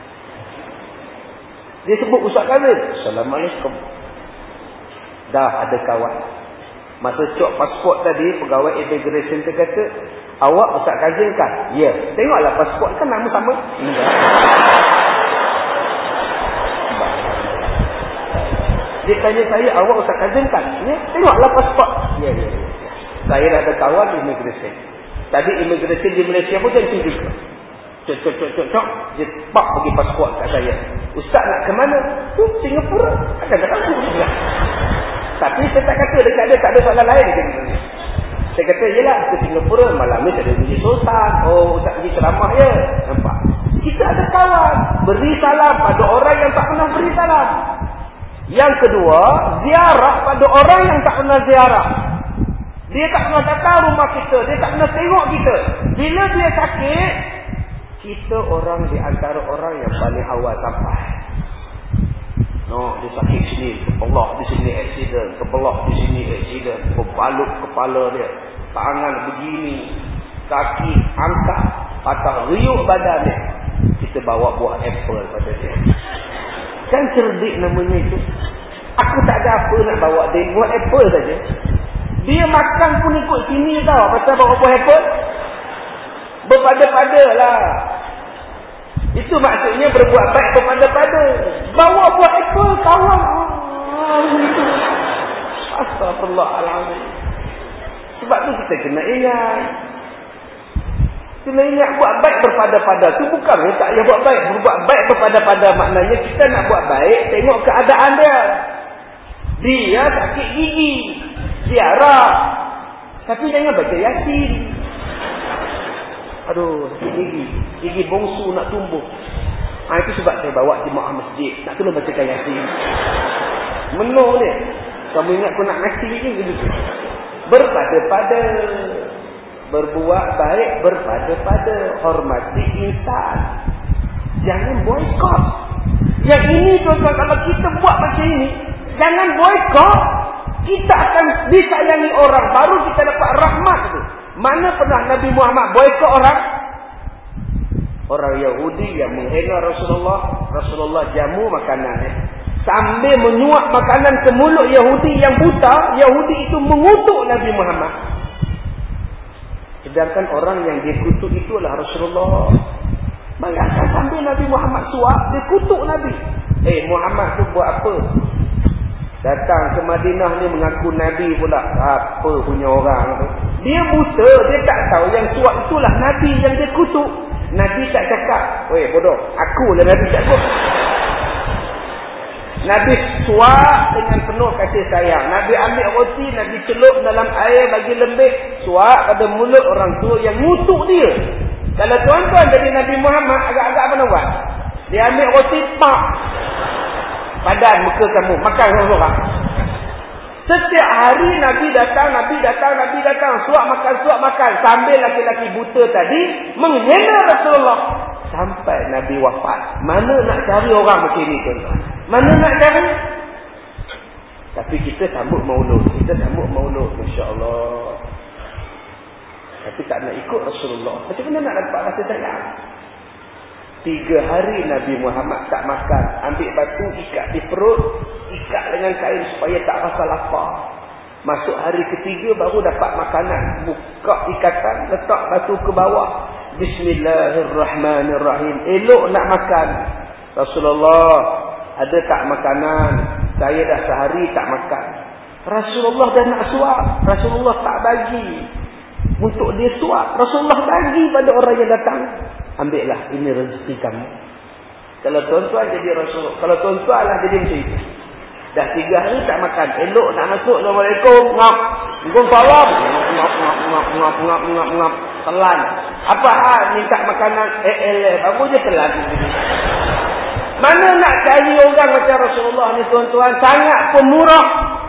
Dia sebut Ustaz Kazim. Assalamualaikum. Dah ada kawan. Masa cok pasport tadi, pegawai immigration tu kata, awak Ustaz Kazim kan? Ya. Tengoklah pasport kan nama sama. Enggak. Dia tanya saya, awak Ustaz Kazim kan? Ya. Tengoklah pasport. Ya, ya, ya. Saya dah ada kawan di immigration. Tadi immigration di Malaysia pun macam juga. Cok, cok, cok, cok, cok. Dia pak bagi pasport kat saya. Ustaz nak ke mana? Tu, Singapura. Akan tak tahu. Tapi saya tak kata dekat dia tak ada soalan lain. Saya kata, yelah, ke Singapura malam ni tak ada bunyi sultan. Oh, Ustaz pergi ceramah ya. Nampak? Kita ada kawan. Beri salam pada orang yang tak pernah beri salam. Yang kedua, ziarah pada orang yang tak pernah ziarah. Dia tak pernah datang rumah kita. Dia tak pernah tengok kita. Bila dia sakit, kita orang di antara orang yang paling awal sampai. No, dia sakit sini, kepala di sini accident, kepala di sini accident, kebaluk kepala dia, tangan begini, kaki angkat, patah riuk badan dia. Kita bawa buah apple pada dia. Kan cerdik namanya itu. Aku tak ada apa nak bawa dia, buah apple saja. Dia makan pun ikut sini tau, pasal bawa buah apple. Berpada-pada lah. Itu maksudnya berbuat baik berpada-pada. Bawa buat apple kawan. Astagfirullahaladzim. Sebab tu kita kena ingat. Kena ingat buat baik berpada-pada. Tu bukan ya, tak payah buat baik. Berbuat baik berpada-pada maknanya kita nak buat baik, tengok keadaan dia. Dia sakit gigi, ziarah. Tapi jangan baca Yasin. Aduh, sakit gigi. Gigi bongsu nak tumbuh. Ha, itu sebab saya bawa jemaah masjid. Nak kena bacakan Yasin. Menung ni. Kamu ingat aku nak nasi ni gitu. Berpada-pada. Berbuat baik berpada-pada. Hormati insan. Jangan boikot. Yang ini tuan-tuan, kalau kita buat macam ini, jangan boikot. Kita akan disayangi orang, baru kita dapat rahmat tu. Mana pernah Nabi Muhammad boikot orang? Orang Yahudi yang menghina Rasulullah, Rasulullah jamu makanannya. Sambil menyuap makanan ke mulut Yahudi yang buta, Yahudi itu mengutuk Nabi Muhammad. Sedangkan orang yang dia kutuk itulah Rasulullah. Bayangkan sambil Nabi Muhammad suap, dia kutuk Nabi. Eh, Muhammad tu buat apa? Datang ke Madinah ni mengaku Nabi pula. Apa punya orang tu? Dia buta, dia tak tahu yang suap itulah Nabi yang dia kutuk. Nabi tak cakap, weh bodoh, akulah Nabi cakap. Nabi suap dengan penuh kasih sayang. Nabi ambil roti, Nabi celup dalam air bagi lembik, suap pada mulut orang tua yang ngutuk dia. Kalau tuan-tuan jadi Nabi Muhammad, agak-agak apa nak buat? Dia ambil roti, pak, padan muka kamu, makan orang-orang. Setiap hari Nabi datang, Nabi datang, Nabi datang, suap makan, suap makan, sambil laki-laki buta tadi menghina Rasulullah sampai Nabi wafat. Mana nak cari orang macam ni, tuan-tuan? Mana nak cari? Tapi kita sambut maulud, kita sambut maulud, insya-Allah. Tapi tak nak ikut Rasulullah. Macam mana nak dapat rasa sayang? Tiga hari Nabi Muhammad tak makan. Ambil batu, ikat di perut, ikat dengan kain supaya tak rasa lapar. Masuk hari ketiga baru dapat makanan. Buka ikatan, letak batu ke bawah. Bismillahirrahmanirrahim. Elok nak makan. Rasulullah, ada tak makanan? Saya dah sehari tak makan. Rasulullah dah nak suap, Rasulullah tak bagi. Untuk dia suap, Rasulullah bagi pada orang yang datang. Ambillah, ini rezeki kamu. Kalau tuan-tuan jadi Rasul, kalau tuan-tuan lah jadi macam itu. Dah tiga hari tak makan, elok nak masuk, Assalamualaikum, ngap, ngap, salam, ngap, ngap, ngap, ngap, ngap, ngap, ngap, telan. Apa hal minta makanan, eh, eh, baru je telan. Mana nak cari orang macam Rasulullah ni, tuan-tuan, sangat pemurah.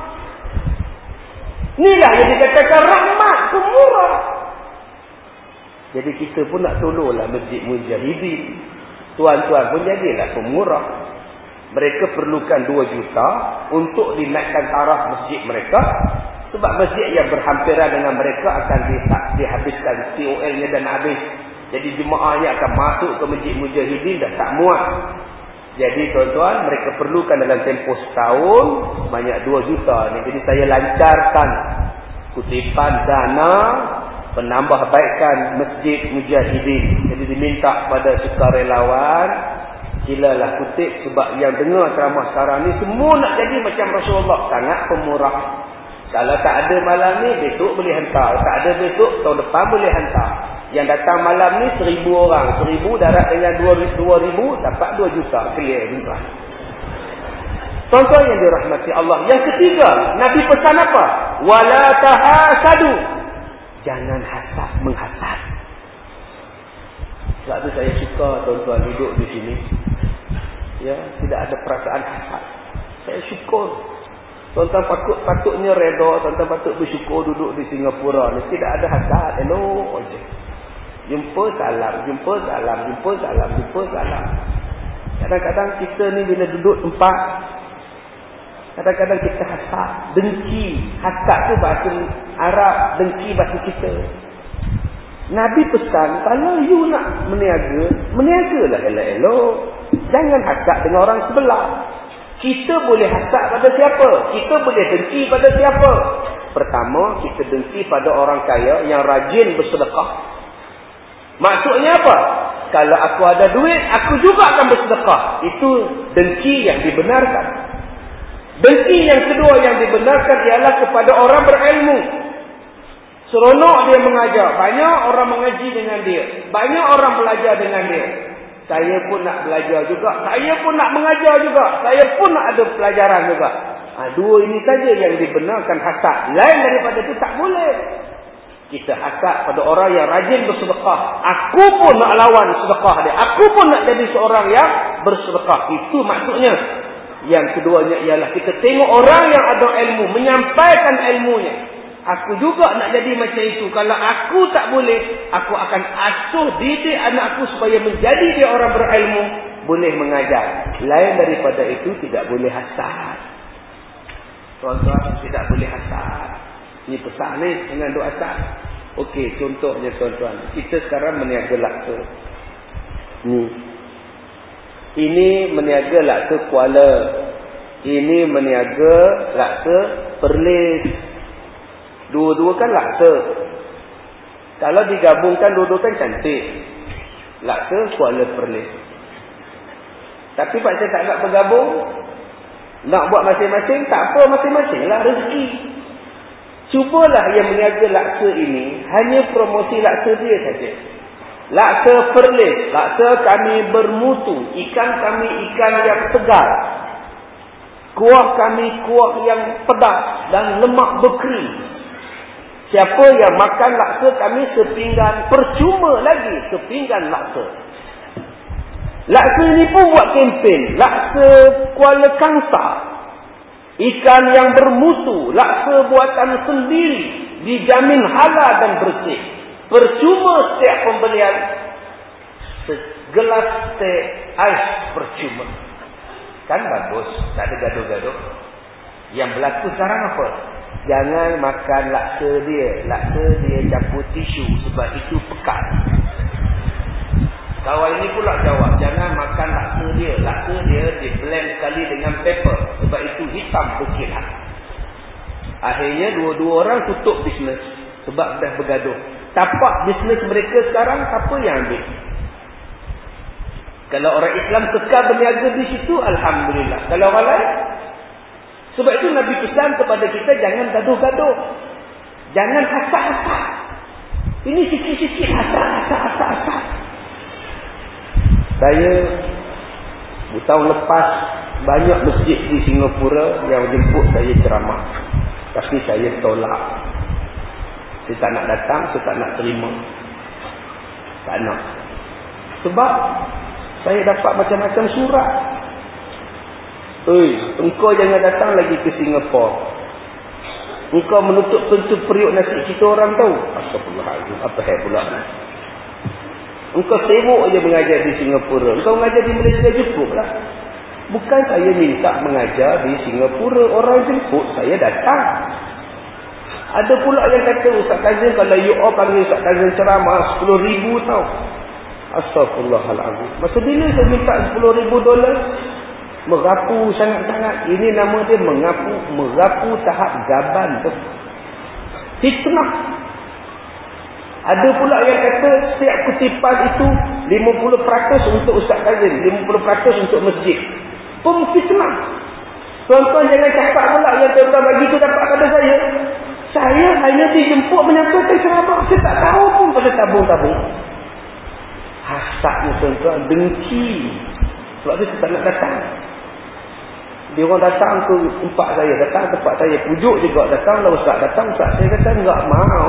Inilah yang dikatakan rahmat, pemurah. Jadi kita pun nak tolonglah masjid Mujahidin. Tuan-tuan pun jadilah pemurah. Mereka perlukan dua juta untuk dinaikkan taraf masjid mereka. Sebab masjid yang berhampiran dengan mereka akan dihabiskan C O L-nya dan habis. Jadi jemaahnya akan masuk ke masjid Mujahidin dah tak muat. Jadi tuan-tuan, mereka perlukan dalam tempoh setahun banyak dua juta ni. Jadi saya lancarkan kutipan dana penambahbaikan masjid Mujahidin. Jadi diminta pada sukarelawan, silalah kutip, sebab yang dengar ceramah sekarang ni semua nak jadi macam Rasulullah, sangat pemurah. Kalau tak ada malam ni, besok boleh hantar. Tak ada besok, tahun depan boleh hantar. Yang datang malam ni seribu orang, seribu darat dengan dua ribu, dapat dua juta. Clear juga. Tuan-tuan yang dirahmati Allah. Yang ketiga, Nabi pesan apa? Wala tahasadu. Jangan hasad menghasad. Sebab tu saya suka tuan-tuan duduk di sini. Ya, tidak ada perasaan hasad. Saya syukur. Tuan-tuan patut patutnya redha, tuan-tuan patut bersyukur duduk di Singapura ni. Tidak ada hasad, elok aja. Jumpa salam, jumpa salam, jumpa salam, jumpa salam. Kadang-kadang kita ni bila duduk tempat, kadang-kadang kita hasad, dengki. Hasad tu bahasa Arab, dengki bahasa kita. Nabi pesan, kalau you nak meniaga, meniagalah elok-elok. Jangan hasad dengan orang sebelah. Kita boleh hasad pada siapa? Kita boleh dengki pada siapa? Pertama, kita dengki pada orang kaya yang rajin bersedekah. Maksudnya apa? Kalau aku ada duit, aku juga akan bersedekah. Itu dengki yang dibenarkan. Dengki yang kedua yang dibenarkan ialah kepada orang berilmu. Seronok dia mengajar. Banyak orang mengaji dengan dia. Banyak orang belajar dengan dia. Saya pun nak belajar juga. Saya pun nak mengajar juga. Saya pun nak ada pelajaran juga. Ha, dua ini saja yang dibenarkan hasad. Lain daripada itu tak boleh. Kita hasad pada orang yang rajin bersedekah. Aku pun nak lawan sedekah dia. Aku pun nak jadi seorang yang bersedekah. Itu maksudnya. Yang keduanya ialah kita tengok orang yang ada ilmu, menyampaikan ilmunya. Aku juga nak jadi macam itu. Kalau aku tak boleh, aku akan asuh didik anakku supaya menjadi dia orang berilmu, boleh mengajar. Lain daripada itu tidak boleh hasad. Tuan-tuan, tidak boleh hasad. Ini pesan ni dengan doa hasad. Okey, contohnya tuan-tuan, kita sekarang meniaga laksa. Ni. Ini meniaga laksa Kuala. Ini meniaga laksa Perlis. Dua-dua kan laksa. Kalau digabungkan dua-dua kan cantik. Laksa Kuala Perlis. Tapi pak saya tak nak bergabung. Nak buat masing-masing, tak apa, masing-masing lah rezeki. Cubalah yang meniaga laksa ini hanya promosi laksa dia saja. Laksa Perlis, laksa kami bermutu, ikan kami ikan yang segar. Kuah kami kuah yang pedas dan lemak berkering. Siapa yang makan laksa kami sepinggan, percuma lagi sepinggan laksa. Laksa ini pun buat kempen. Laksa Kuala Kangsar. Ikan yang bermutu. Laksa buatan sendiri. Dijamin halal dan bersih. Percuma setiap pembelian. Segelas teh ais percuma. Kan bagus. Tak ada gaduh-gaduh. Yang berlaku sekarang apa? Jangan makan laksa dia. Laksa dia campur tisu. Sebab itu pekat. Kawan ini pula jawab. Jangan makan laksa dia. Laksa dia di blend sekali dengan pepper. Sebab itu hitam berkilat. Akhirnya dua-dua orang tutup bisnes. Sebab dah bergaduh. Tapak bisnes mereka sekarang siapa yang ambil? Kalau orang Islam kekal berniaga di situ, alhamdulillah. Kalau orang lain, sebab itu Nabi pesan kepada kita jangan gaduh-gaduh. Jangan hasad-hasad. Ini sikit-sikit hasad-hasad-hasad. Saya tahun lepas banyak masjid di Singapura yang jemput saya ceramah. Tapi saya tolak. Saya tak nak datang, saya tak nak terima. Tak nak. Sebab saya dapat macam-macam surat. Oi, engkau jangan datang lagi ke Singapura. Engkau menutup pintu periuk nasi kita orang tahu. Astagfirullahaladzim. Apa hal pula ni? Engkau sibuk je mengajar di Singapura. Engkau mengajar di Malaysia cukuplah. Bukan saya minta mengajar di Singapura. Orang jemput, saya datang. Ada pula yang kata, Ustaz Kazim, kalau you all panggil Ustaz Kazim ceramah sepuluh ribu tau. Astagfirullahaladzim. Masa bila saya minta sepuluh ribu dolar? Merapu sangat-sangat. Ini nama dia mengapu, merapu tahap gaban tu. Fitnah. Ada pula yang kata setiap kutipan itu lima puluh peratus untuk Ustaz Kazim, lima puluh peratus untuk masjid. Pun fitnah. Tuan-tuan jangan cakap pula yang tuan-tuan bagi itu dapat pada saya. Saya hanya dijemput menyampaikan ceramah. Saya tak tahu pun pada tabung-tabung. Hasadnya tuan-tuan, dengki. Sebab itu saya tak nak datang. Dia orang datang ke tempat saya, datang ke tempat saya, pujuk juga, datanglah Ustaz, datang Ustaz. Saya kata enggak mau.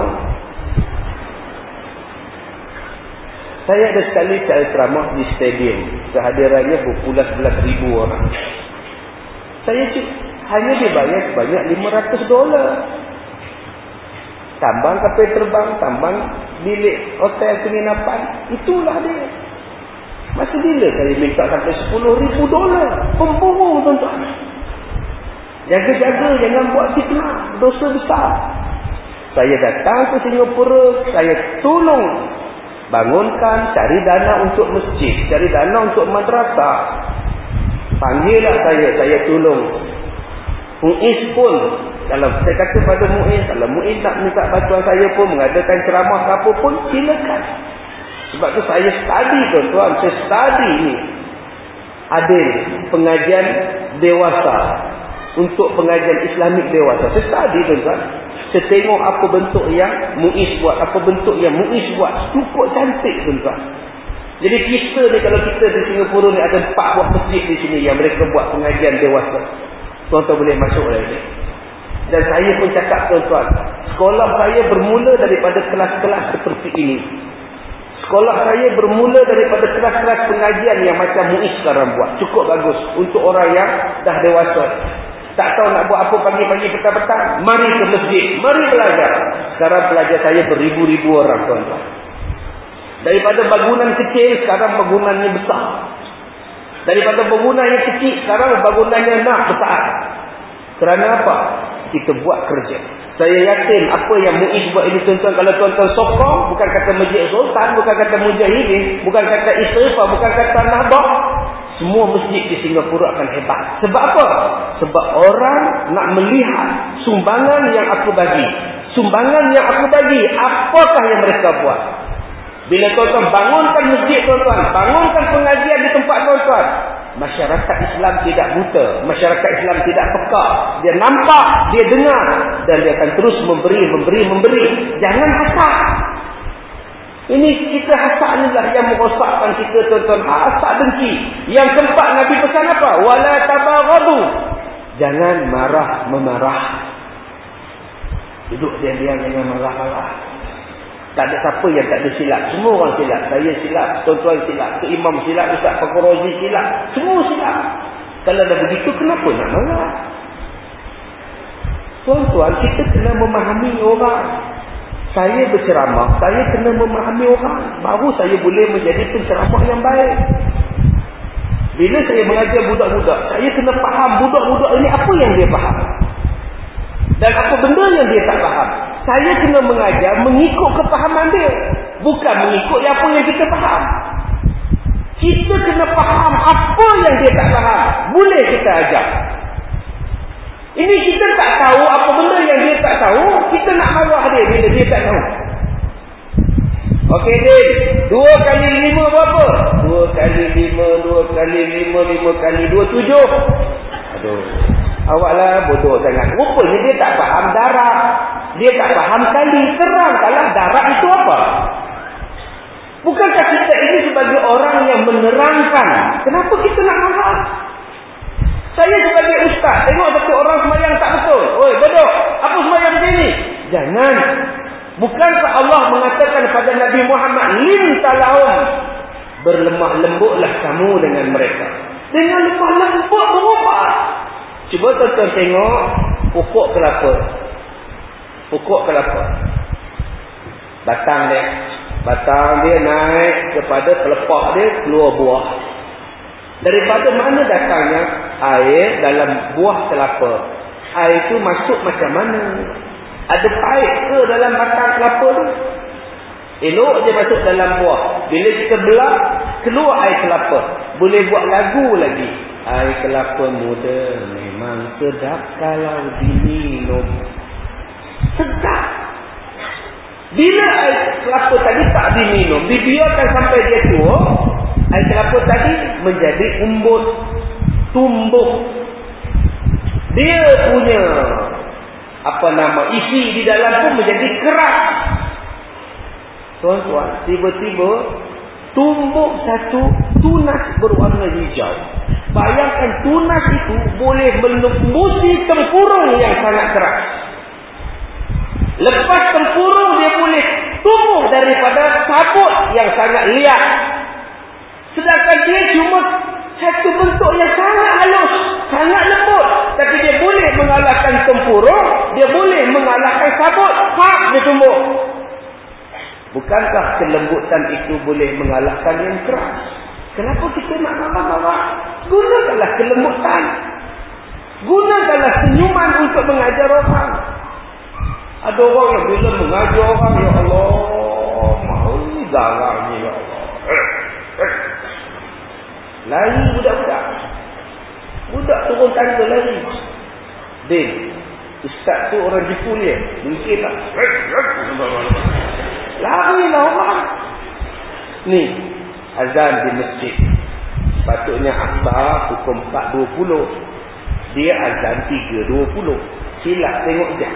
Saya ada sekali saya ceramah di stadium. Kehadirannya berpulas-pulas ribu orang. Saya hanya dibayar sebanyak lima ratus dolar. Tambang kapal terbang, tambang bilik hotel penginapan. Itulah dia. Masa bila saya minta sampai sepuluh ribu dolar? Pembohong tuan-tuan. Jaga-jaga, jangan buat fitnah. Dosa besar. Saya datang ke Singapura, saya tolong bangunkan, cari dana untuk masjid, cari dana untuk madrasah. Panggillah saya, saya tolong. Muiz pun, kalau saya kata pada Muiz, kalau Muiz nak minta bantuan saya pun, mengadakan ceramah apa pun, silakan. Sebab tu saya study tuan-tuan, saya study ni adil pengajian dewasa untuk pengajian Islamik dewasa. Saya study tuan-tuan. Saya tengok apa bentuk yang Muiz buat, apa bentuk yang Muiz buat. Cukup cantik tuan-tuan. Jadi kita ni, kalau kita di Singapura ni ada empat buah masjid di sini yang mereka buat pengajian dewasa. Tuan-tuan boleh masuk lagi. Dan saya pun cakap tuan-tuan, sekolah saya bermula daripada kelas-kelas seperti ini. Sekolah saya bermula daripada kelas-kelas pengajian yang macam Muiz sekarang buat. Cukup bagus untuk orang yang dah dewasa. Tak tahu nak buat apa pagi-pagi petang-petang. Mari ke masjid. Mari belajar. Sekarang pelajar saya beribu-ribu orang, tuan-tuan. Daripada bangunan kecil, sekarang bangunannya besar. Daripada bangunan yang kecil, sekarang bangunannya nak besar. Kerana apa? Kita buat kerja. Saya yakin apa yang Muiz buat ini, tuan-tuan, kalau tuan-tuan sokong, bukan kata Masjid Sultan, bukan kata Mujahidin, bukan kata Isrifah, bukan kata Nahbah, semua masjid di Singapura akan hebat. Sebab apa? Sebab orang nak melihat sumbangan yang aku bagi. Sumbangan yang aku bagi, apakah yang mereka buat? Bila tuan-tuan bangunkan masjid, tuan-tuan, bangunkan pengajian di tempat tuan-tuan, masyarakat Islam tidak buta, masyarakat Islam tidak peka. Dia nampak, dia dengar, dan dia akan terus memberi, memberi, memberi. Jangan hasad. Ini kita hasad inilah yang merosakkan kita, tuan-tuan. Hasad dengki. Yang keempat, Nabi pesan apa? Wala tabaghadu. Jangan marah memarah. Duduk diam-diam, jangan marah-marah. Tak ada siapa yang tak ada silap. Semua orang silap. Saya silap, tuan-tuan silap, Tok Imam silap, Ustaz Fakrozi silap. Semua silap. Kalau dah begitu, kenapa nak marah? Tuan-tuan, kita kena memahami orang. Saya berceramah, saya kena memahami orang. Baru saya boleh menjadi penceramah yang baik. Bila saya mengajar budak-budak, saya kena faham budak-budak ini apa yang dia faham. Dan apa benda yang dia tak faham. Saya kena mengajar mengikut kefahaman dia. Bukan mengikut apa yang kita faham. Kita kena faham apa yang dia tak faham. Boleh kita ajar. Ini kita tak tahu apa benda yang dia tak tahu. Kita nak marah dia bila dia tak tahu. Okey, Din. Dua kali lima berapa? Dua kali lima, dua kali lima, lima kali dua, tujuh. Aduh. Awaklah bodoh sangat. Rupanya dia tak faham darab. Dia tak faham kali. Terang kalau darab itu apa? Bukankah kita ini sebagai orang yang menerangkan? Kenapa kita nak marah? Saya sebagai ustaz, tengok satu orang sembahyang tak betul. Oi, bodoh. Apa sembahyang begini? Jangan. Bukankah Allah mengatakan kepada Nabi Muhammad, lim talaum, berlemah lembutlah kamu dengan mereka. Dengan lemah lembut berubah. Cuba tuan-tuan tengok pokok kelapa. Pokok kelapa. Batang dia. Batang dia naik kepada kelepah dia, keluar buah. Daripada mana datangnya? Air dalam buah kelapa. Air itu masuk macam mana? Ada paip ke dalam batang kelapa tu? Elok dia masuk dalam buah. Bila kita belah, keluar air kelapa. Boleh buat lagu lagi. Air kelapa muda memang sedap kalau diminum. Sedap. Bila air kelapa tadi tak diminum, dibiarkan sampai dia tua, air kelapa tadi menjadi umbut, tumbuh. Dia punya apa nama isi di dalam pun menjadi keras. Tuan-tuan, tiba-tiba tumbuh satu tunas berwarna hijau. Bayangkan tunas itu boleh menembusi tempurung yang sangat keras. Lepas tempurung dia boleh tumbuh daripada sabut yang sangat liat. Sedangkan dia cuma satu bentuk yang sangat halus, sangat lembut. Tapi dia boleh mengalahkan tempurung, dia boleh mengalahkan sabut. Hak dia tumbuh. Bukankah kelembutan itu boleh mengalahkan yang keras? Kenapa kita nak marah-marah? Gunakanlah kelembutan. Gunakanlah senyuman untuk mengajar orang. Ada orang yang bila mengajar orang, ya Allah, mahu garangnya, ya Allah. Lari budak-budak. Budak turun tangga lari. Din, ustaz tu orang Jepun dia. Mungkin tak. Larilah orang. Ni, azan di masjid. Patutnya akhbar pukul empat dua puluh. Dia azan tiga dua puluh. Silap tengok jam.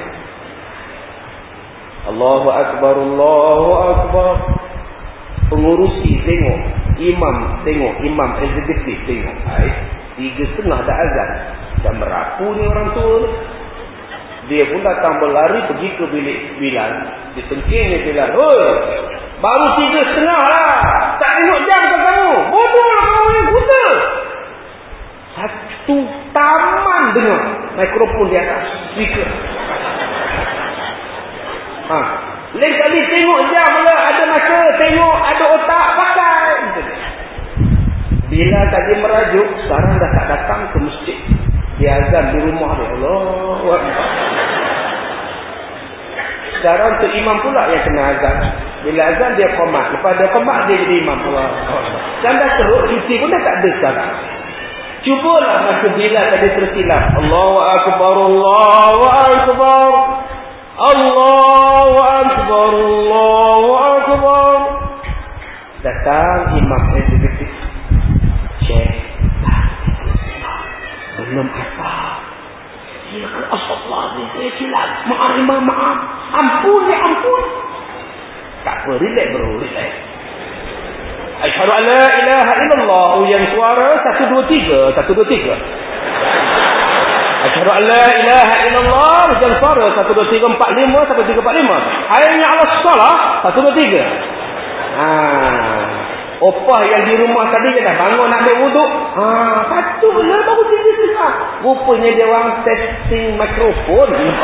Allahu Akbar, Allahu Akbar. Pengurusi tengok, imam tengok, imam eksekutif tengok. Hai, tiga setengah dah azan. Dah merapu ni orang tua ni. Dia pun datang berlari pergi ke bilik Bilal. Dia tengking dia Bilal. Hoi, baru tiga setengah lah. Tak tengok jam ke kamu? Bodoh lah kamu yang buta. Satu taman dengar. mikrofon di atas speaker. Ha, lain kali tengok jam pula, ada masa tengok, ada otak pakai. Bila tadi merajuk, sekarang dah tak datang ke masjid. Dia azan di rumah dia. Allahu Akbar. Sekarang tu imam pula yang kena azan. Bila azan dia qomat. Lepas dia qomat dia jadi imam. Allah. Dan dah teruk, cuti pun dah tak ada sekarang. Cubalah masa bila tadi tersilap. Allahu Akbar, Allahu Akbar. Allahu Akbar, Allahu Akbar. Datang imam eksekutif. Syekh. Belum apa. Ya ke Allah ni saya silap. Maaf imam, maaf. Ampun ya ampun. Tak apa, relax bro, relax. Asyhadu an la ilaha illallah. Yang suara satu dua tiga, satu dua tiga. Asyhadu an la ilaha illallah. Yang suara satu dua tiga empat lima, satu tiga empat lima. Hayya 'alas shalah satu dua tiga. Ha. Opah yang di rumah tadi dia dah bangun nak ambil wuduk. Ha, satu lah baru tiga setengah. Rupanya dia orang testing mikrofon.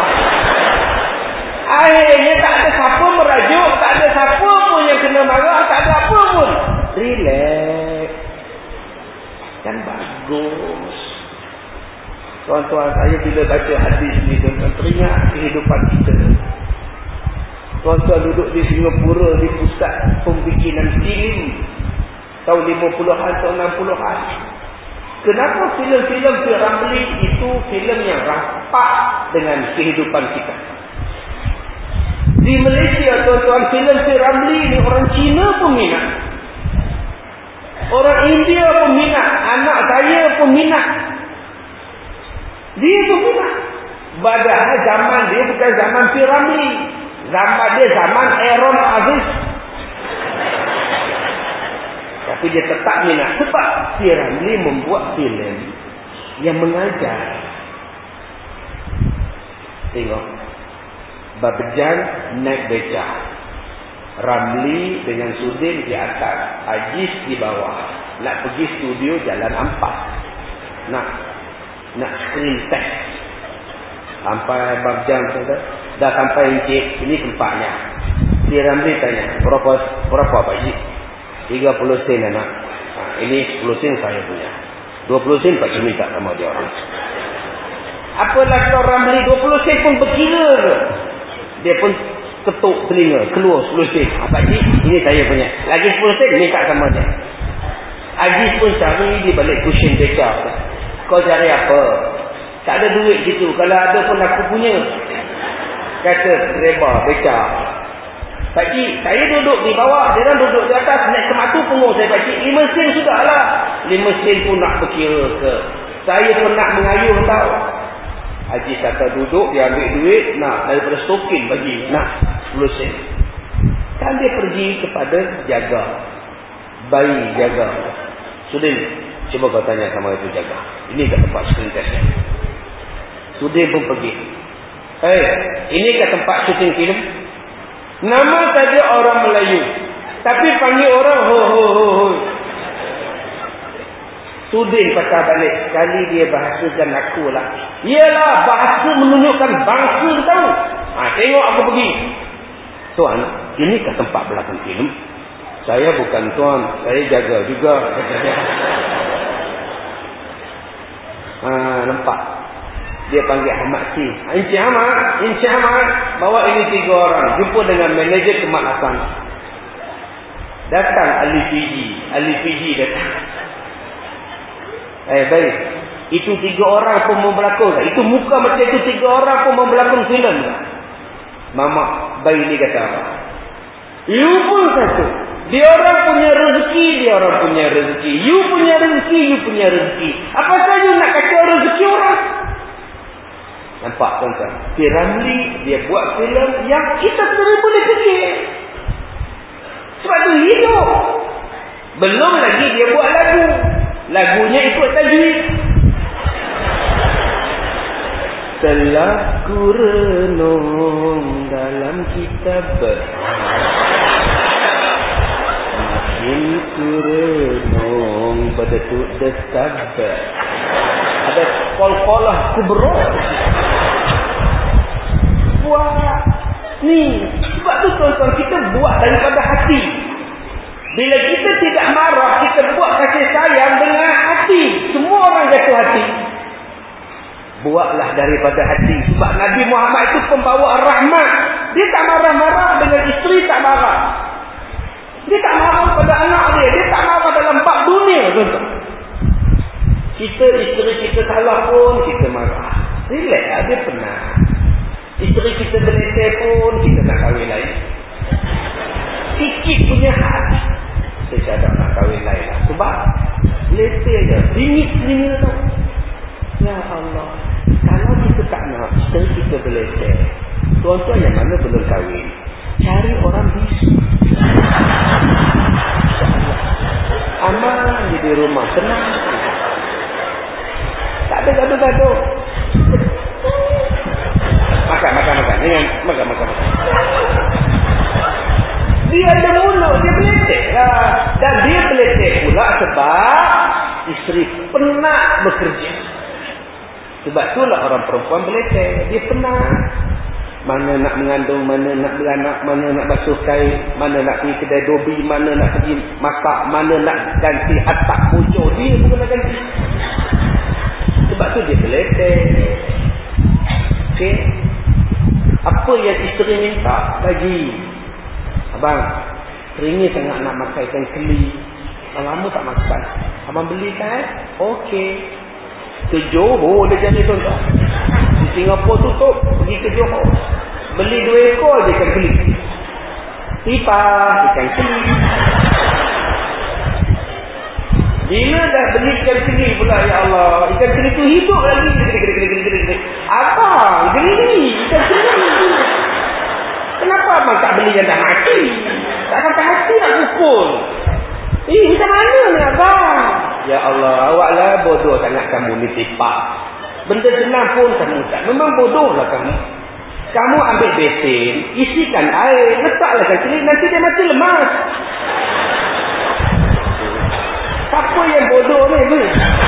Akhirnya tak ada siapa merajuk, tak ada siapa pun yang kena marah, tak ada apa pun. Relax. Kan bagus. Tuan-tuan, saya bila baca hadis ni, tuan-tuan teringat kehidupan kita. Tuan-tuan duduk di Singapura, di pusat pembikinan filem tahun lima puluhan, tahun enam puluhan. Kenapa filem-filem P.Ramlee itu filem yang rapat dengan kehidupan kita? Di Malaysia, tuan-tuan, filem P.Ramlee ni orang Cina pun minat. Orang India pun minat. Anak saya pun minat. Dia pun minat. Padahal zaman dia bukan zaman P.Ramlee. Zaman dia zaman Aaron Aziz. Tapi dia tetap minat. Sebab P.Ramlee membuat filem yang mengajar. Tengok. Babjan naik beca. Ramlee dengan Sudin di atas. Aziz di bawah. Nak pergi studio jalan ampas. Nak nak screen test. Sampai Babjan kata, dah sampai Encik, ini tempatnya. P.Ramlee tanya, berapa berapa Pak Encik? tiga puluh sen anak. Ha, ini sepuluh sen saya punya. dua puluh sen Pak Cik minta sama dia orang. Apalah kau Ramlee, dua puluh sen pun berkira ke? Dia pun ketuk telinga, keluar sepuluh sen. Ha, Pak Cik, ini saya punya. Lagi sepuluh sen minta sama dia. Aziz pun cari di balik cushion beca. Kau cari apa? Tak ada duit gitu. Kalau ada pun aku punya. Kata reba beca. Pakcik, saya duduk di bawah, dia orang duduk di atas, naik sematu punggung saya, pakcik, lima sen sudahlah. Lima sen pun nak berkira ke. Saya pun nak mengayuh tau. Haji kata duduk, dia ambil duit, nak daripada stokin bagi, nak sepuluh sen. Kan dia pergi kepada jaga. Bayi jaga. Sudin, cuba kau tanya sama itu jaga. Ini kat tempat screen test. Sudin pun pergi. Eh, hey, ini kat tempat syuting filem. Nama saja orang Melayu, tapi panggil orang ho ho ho ho. Sudin patah balik. Sekali dia bahasakan aku lah. Iyalah, bahasa menunjukkan bangsa tahu. Ha, tengok aku pergi. Tuan, ini ke tempat belakang filem. Saya bukan tuan, saya jaga juga. Ha, nampak. Dia panggil Ahmad C. Encik Ahmad, Encik Ahmad, bawa ini tiga orang. Jumpa dengan manager kemalasan. Datang Ali Fiji. Ali Fiji datang. Eh baik. Itu tiga orang pun membelakang. Itu muka macam itu tiga orang pun membelakang filem. Mama bayi ni kata apa? You pun satu. Dia orang punya rezeki, dia orang punya rezeki. You punya rezeki, you punya rezeki. Apa saja nak kata rezeki orang? Nampak tuan-tuan? P.Ramlee dia buat filem yang kita sendiri boleh fikir. Sebab tu hidup. Belum lagi dia buat lagu. Lagunya ikut tajwid. Telah ku renung dalam kitab, makin ku renung berdetuk desab. Ada kol-kolah kubro. Buat ni. Sebab tu tuan-tuan, kita buat daripada hati. Bila kita tidak marah, kita buat kasih sayang dengan hati. Semua orang jatuh hati. Buatlah daripada hati. Sebab Nabi Muhammad itu pembawa rahmat. Dia tak marah-marah dengan isteri, tak marah. Dia tak marah pada anak dia. Dia tak marah dalam bab dunia. Tuan-tuan. Kita, isteri kita salah pun, kita marah. Relax lah, dia penat. Isteri kita berletih pun, kita nak kahwin lain. Sikit punya hati. Saya cadang nak kahwin lain lah. Sebab, letih je. Ringit-ringit tau. Ya Allah. Kalau kita tak nak, isteri kita berletih. Tuan-tuan yang mana belum kahwin, cari orang bisu. InsyaAllah. Aman di rumah, tenang. Tak ada gaduh-gaduh. Makan, makan, makan. Jangan, makan, makan, makan. Dia ada mulut, dia beletek lah. Dan dia beletek pula sebab isteri penat bekerja. Sebab itulah orang perempuan beletek. Dia penat. Mana nak mengandung, mana nak beranak, mana nak basuh kain, mana nak pergi kedai dobi, mana nak pergi masak, mana nak ganti atap bojor. Dia bukan nak ganti. Sebab tu dia beletek. Okey. Apa yang isteri minta, bagi. Abang, teringin sangat nak makan ikan keli. Lama tak makan. Abang belikan? Okey. Ke Johor dia jadi tuan-tuan. Di Singapura tutup, pergi ke Johor. Beli dua ekor je ikan keli. Tipah ikan keli. Bila dah beli ikan keli pula, ya Allah, ikan keli tu hidup lagi. Abang, geli ikan keli. Kenapa abang tak beli yang dah mati? Tak sampai hati nak pukul. Eh, macam mana ni abang? Ya Allah, awaklah bodoh sangat kamu ni tipak. Benda senang pun kamu tak. Memang bodohlah kamu. Kamu ambil besin, isikan air, letaklah ikan keli, nanti dia mati lemas. Siapa yang bodoh ni? ni?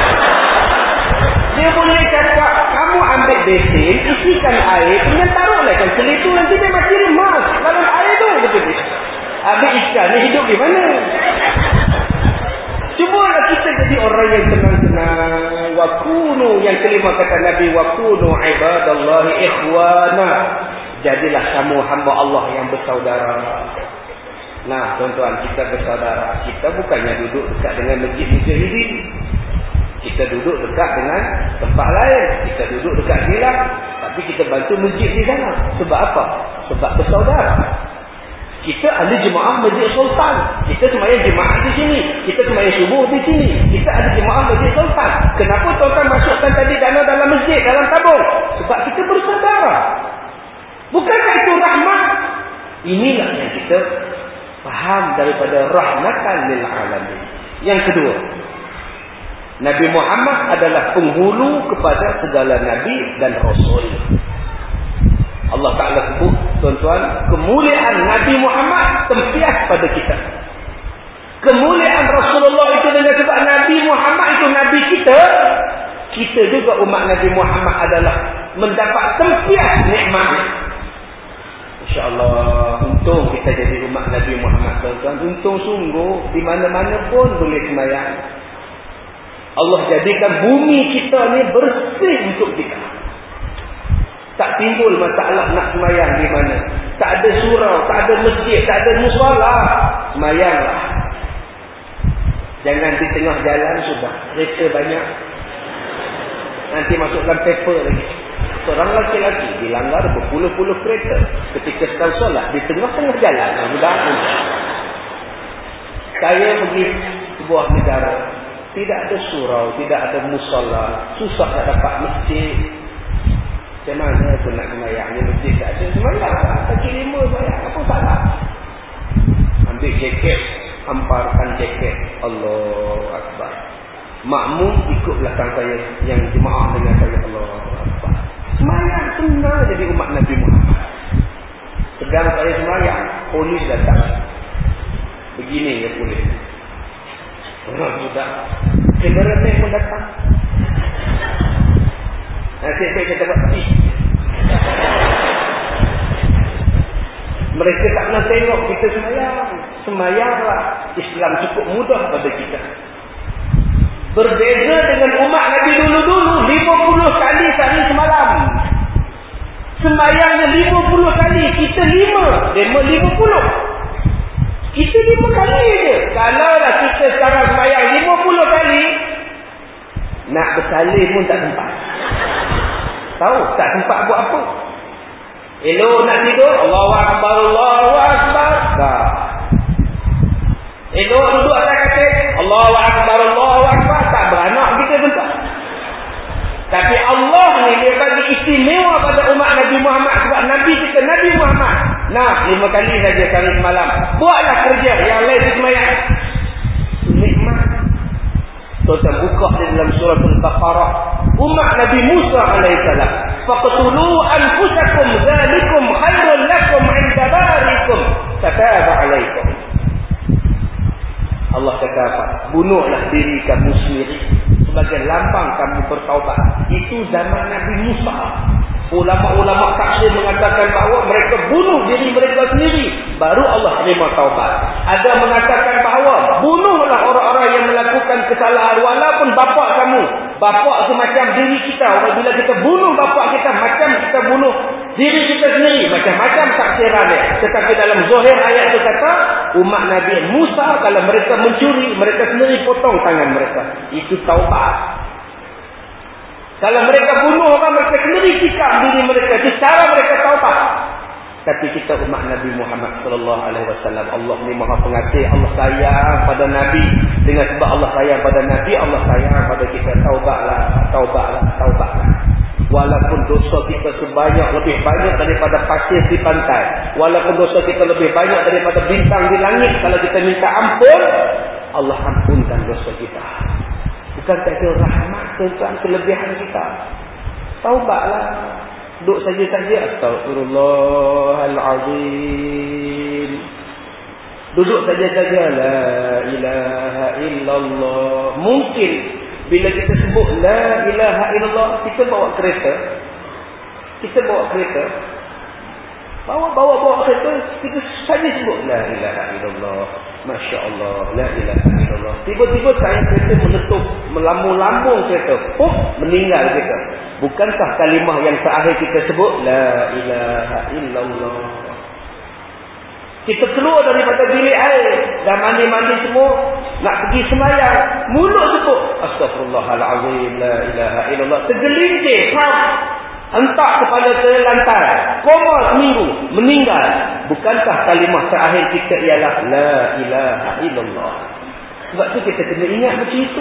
Dia boleh cakap, kamu ambil besin, isikan air, kemudian taruhlah ikan keli tu, nanti dia mati lemas. Dalam air tu, betul dia. Habis ikan ni hidup di mana? Cubalah kita jadi orang yang tenang-tenang. Wakunu, yang kelima kata Nabi, wakunu ibadallahi ikhwana. Jadilah kamu hamba Allah yang bersaudara. Nah, tuan-tuan, kita bersaudara. Kita bukannya duduk dekat dengan masjid mujahidin. Kita duduk dekat dengan tempat lain. Kita duduk dekat Gilang, tapi kita bantu masjid di sana. Sebab apa? Sebab bersaudara. Kita ada jemaah Masjid Sultan. Kita sembahyang jemaah di sini. Kita sembahyang subuh di sini. Kita ada jemaah Masjid Sultan. Kenapa tuan-tuan masukkan tadi dana dalam masjid, dalam tabung? Sebab kita bersaudara. Bukankah itu rahmat? Inilah yang kita faham daripada rahmatan lil alamin. Yang kedua, Nabi Muhammad adalah penghulu kepada segala nabi dan rasul. Allah Ta'ala sebut, tuan-tuan, kemuliaan Nabi Muhammad tempias pada kita. Kemuliaan Rasulullah itu dengan sebab Nabi Muhammad itu Nabi kita. Kita juga umat Nabi Muhammad adalah mendapat tempias nikmatnya. InsyaAllah, untung kita jadi umat Nabi Muhammad, tuan-tuan. Untung sungguh, di mana-mana pun boleh sembahyang. Allah jadikan bumi kita ni bersih untuk kita. Tak timbul masalah nak semayang di mana. Tak ada surau, tak ada masjid, tak ada musala. Semayanglah. Jangan di tengah jalan sudah. Kereta banyak. Nanti masukkan paper lagi. Seorang lelaki-lelaki dilanggar berpuluh-puluh kereta. Ketika sedang solat di tengah-tengah jalan. Sudah. Saya pergi sebuah negara. Tidak ada surau, tidak ada musala. Susah nak dapat masjid. Macam mana tu nak semayang ni, masjid tak ada semayang lah, kaki lima semayang, apa salah? Ambil jaket, hamparkan jaket, Allahu Akbar. Makmum ikut belakang saya, yang jemaah dengan saya, Allahu Akbar. Semayang senang jadi umat Nabi Muhammad. Sedang saya semayang, polis datang. Begini ya polis. Orang budak, kameraman pun datang. Nasib baik kita dapat pergi. Mereka tak pernah tengok kita semayang. Semayanglah. Islam cukup mudah pada kita. Berbeza dengan umat Nabi dulu-dulu, lima puluh kali sehari semalam. Semayangnya lima puluh kali, kita lima. Demo lima puluh. Kita lima kali je. Kalaulah kita sekarang semayang lima puluh kali, nak bersalin pun tak sempat. Tahu? Tak sempat buat apa. Elok nak tidur, Allahu Akbar, Allahu Akbar. Dah. Elok duduk atas katil, Allahu Akbar, Allahu Akbar. Tak beranak kita bentuk. Tapi Allah ni dia bagi istimewa pada umat Nabi Muhammad. Sebab Nabi kita, Nabi Muhammad. Nah, lima kali saja kali semalam. Buatlah kerja yang lain semayang. Nikmat. Tuan buka di dalam surah Al-Baqarah. Umat Nabi Musa alaihissalam. Faqtulu anfusakum dzalikum khairul lakum 'inda barikum fataba 'alaikum. Allah kata apa? Bunuhlah diri kamu sendiri sebagai lambang kamu bertaubat. Itu zaman Nabi Musa. Ulama-ulama tafsir mengatakan bahawa mereka bunuh diri mereka sendiri, baru Allah terima taubat. Ada mengatakan bahawa bunuhlah orang-orang yang melakukan kesalahan, walaupun bapa kamu. Bapa itu macam diri kita. Bila kita bunuh bapa kita, macam kita bunuh diri kita sendiri. Macam-macam tafsirannya. Tetapi dalam zahir ayat itu kata, umat Nabi Musa kalau mereka mencuri, mereka sendiri potong tangan mereka. Itu taubat. Kalau mereka bunuh orang, mereka sendiri sikap diri mereka. Itu cara mereka taubat. Tapi kita umat Nabi Muhammad sallallahu alaihi wasallam, Allah ni Maha Pengasih, Allah sayang pada Nabi. Dengan sebab Allah sayang pada Nabi, Allah sayang pada kita. Taubatlah, taubatlah, taubatlah. Walaupun dosa kita sebanyak, lebih banyak daripada pasir di pantai. Walaupun dosa kita lebih banyak daripada bintang di langit. Kalau kita minta ampun, Allah ampunkan dosa kita. Bukankah itu rahmat tentang kelebihan kita? Taubatlah. Duduk saja-saja. Astaghfirullahalazim. Duduk saja-saja. La ilaha illallah. Mungkin bila kita sebut la ilaha illallah, kita bawa kereta. Kita bawa kereta. Bawa-bawa-bawa kereta, kita saja sebut la ilaha illallah. Masya Allah, la ilaha illallah. Tiba-tiba saya kereta meletup, melambung-lambung kereta. Oh, meninggal kereta. Bukankah kalimah yang terakhir kita sebut la ilaha illallah? Kita keluar daripada bilik air, dah mandi-mandi semua, nak pergi sembahyang, mulut sebut astaghfirullahalazim, la ilaha illallah. Tergelincir, hentak kepada ke lantai, koma seminggu, meninggal. Bukankah kalimah terakhir kita ialah la ilaha illallah? Sebab tu kita kena ingat macam itu.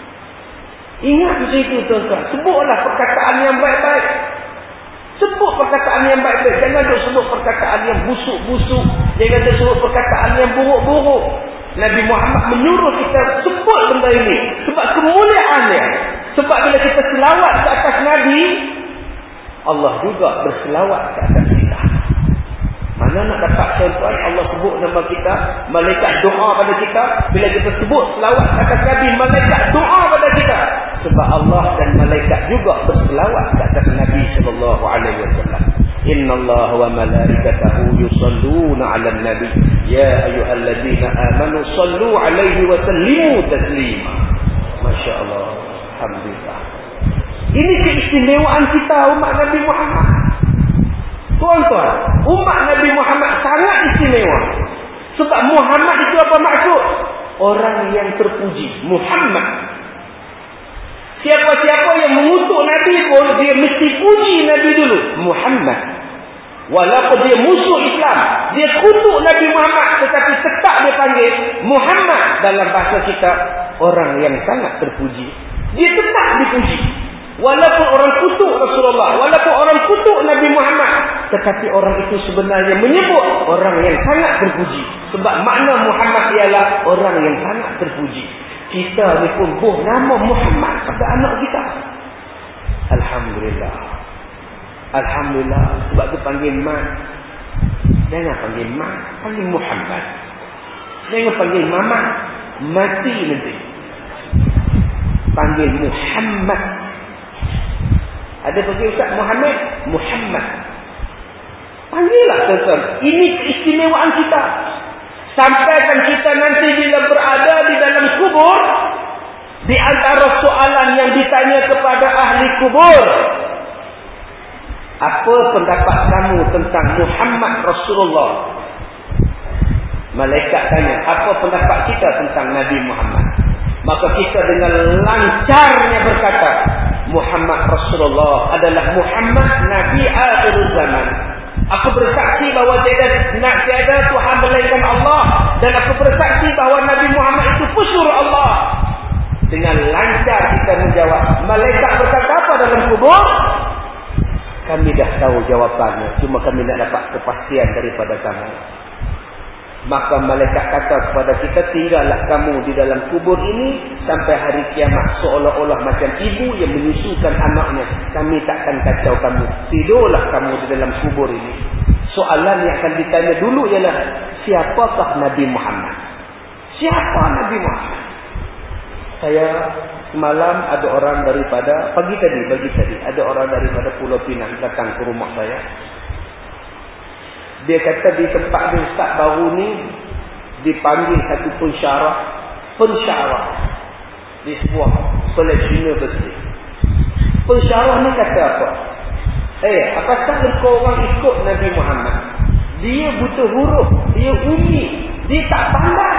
Ingat macam itu, tuan-tuan. Sebutlah perkataan yang baik-baik. Sebut perkataan yang baik-baik. Jangan duk sebut perkataan yang busuk-busuk. Jangan duk sebut perkataan yang buruk-buruk. Nabi Muhammad menyuruh kita sebut benda ini. Sebab kemuliaannya. Sebab bila kita selawat ke atas Nabi, Allah juga berselawat ke atas kita. Mana nak dapat tuan-tuan Allah sebut nama kita, malaikat doa pada kita. Bila kita sebut selawat ke atas Nabi, malaikat doa pada kita. Sebab Allah dan malaikat juga berselawat ke atas Nabi sallallahu alaihi wasallam. Innallaha wa malaikatahu yusalluna 'alan nabi ya ayyuhalladzina amanu sallu 'alaihi wa sallimu taslima. Masya-Allah. Alhamdulillah. Ini keistimewaan kita umat Nabi Muhammad. Tuan-tuan, umat Nabi Muhammad sangat istimewa. Sebab Muhammad itu apa maksud? Orang yang terpuji. Muhammad. Siapa-siapa yang mengutuk Nabi pun, dia mesti puji Nabi dulu. Muhammad. Walaupun dia musuh Islam, dia kutuk Nabi Muhammad, tetapi tetap dia panggil Muhammad. Dalam bahasa kita, orang yang sangat terpuji. Dia tetap dipuji. Walaupun orang kutuk Rasulullah, walaupun orang kutuk Nabi Muhammad, tetapi orang itu sebenarnya menyebut orang yang sangat terpuji. Sebab makna Muhammad ialah orang yang sangat terpuji. Kita ni pun buh nama Muhammad pada anak kita. Alhamdulillah. Alhamdulillah. Sebab tu panggil Mat. Jangan panggil Mat, panggil Muhammad. Jangan panggil Mama, mati nanti. Panggil Muhammad. Ada pergi Ustaz Muhammad, Muhammad. Panggillah tuan-tuan. Ini keistimewaan kita. Sampaikan kita nanti bila berada di dalam kubur, di antara soalan yang ditanya kepada ahli kubur, apa pendapat kamu tentang Muhammad Rasulullah? Malaikat tanya, apa pendapat kita tentang Nabi Muhammad? Maka kita dengan lancarnya berkata, Muhammad Rasulullah adalah Muhammad Nabi akhir zaman. Aku bersaksi bahawa tiada nak tiada Tuhan melainkan Allah, dan aku bersaksi bahawa Nabi Muhammad itu pesuruh Allah. Dengan lancar kita menjawab. Malaikat berkata apa dalam kubur? Kami dah tahu jawapannya, cuma kami nak dapat kepastian daripada kamu. Maka malaikat kata kepada kita, tinggallah kamu di dalam kubur ini sampai hari kiamat, seolah-olah macam ibu yang menyusukan anaknya. Kami takkan kacau kamu. Tidurlah kamu di dalam kubur ini. Soalan yang akan ditanya dulu ialah, siapakah Nabi Muhammad? Siapa Nabi Muhammad? Saya semalam ada orang daripada, pagi tadi, pagi tadi, ada orang daripada Pulau Pinang datang ke rumah saya. Dia kata di tempat dia Ustaz baru ni dipanggil satu pensyarah, pensyarah di sebuah college university. Pensyarah ni kata apa? Eh, apakah engkau orang ikut Nabi Muhammad? Dia buta huruf, dia umi, dia tak pandai.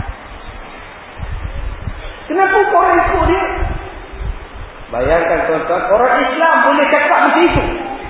Kenapa kau orang ikut dia? Bayangkan tuan-tuan, orang Islam boleh cakap macam itu.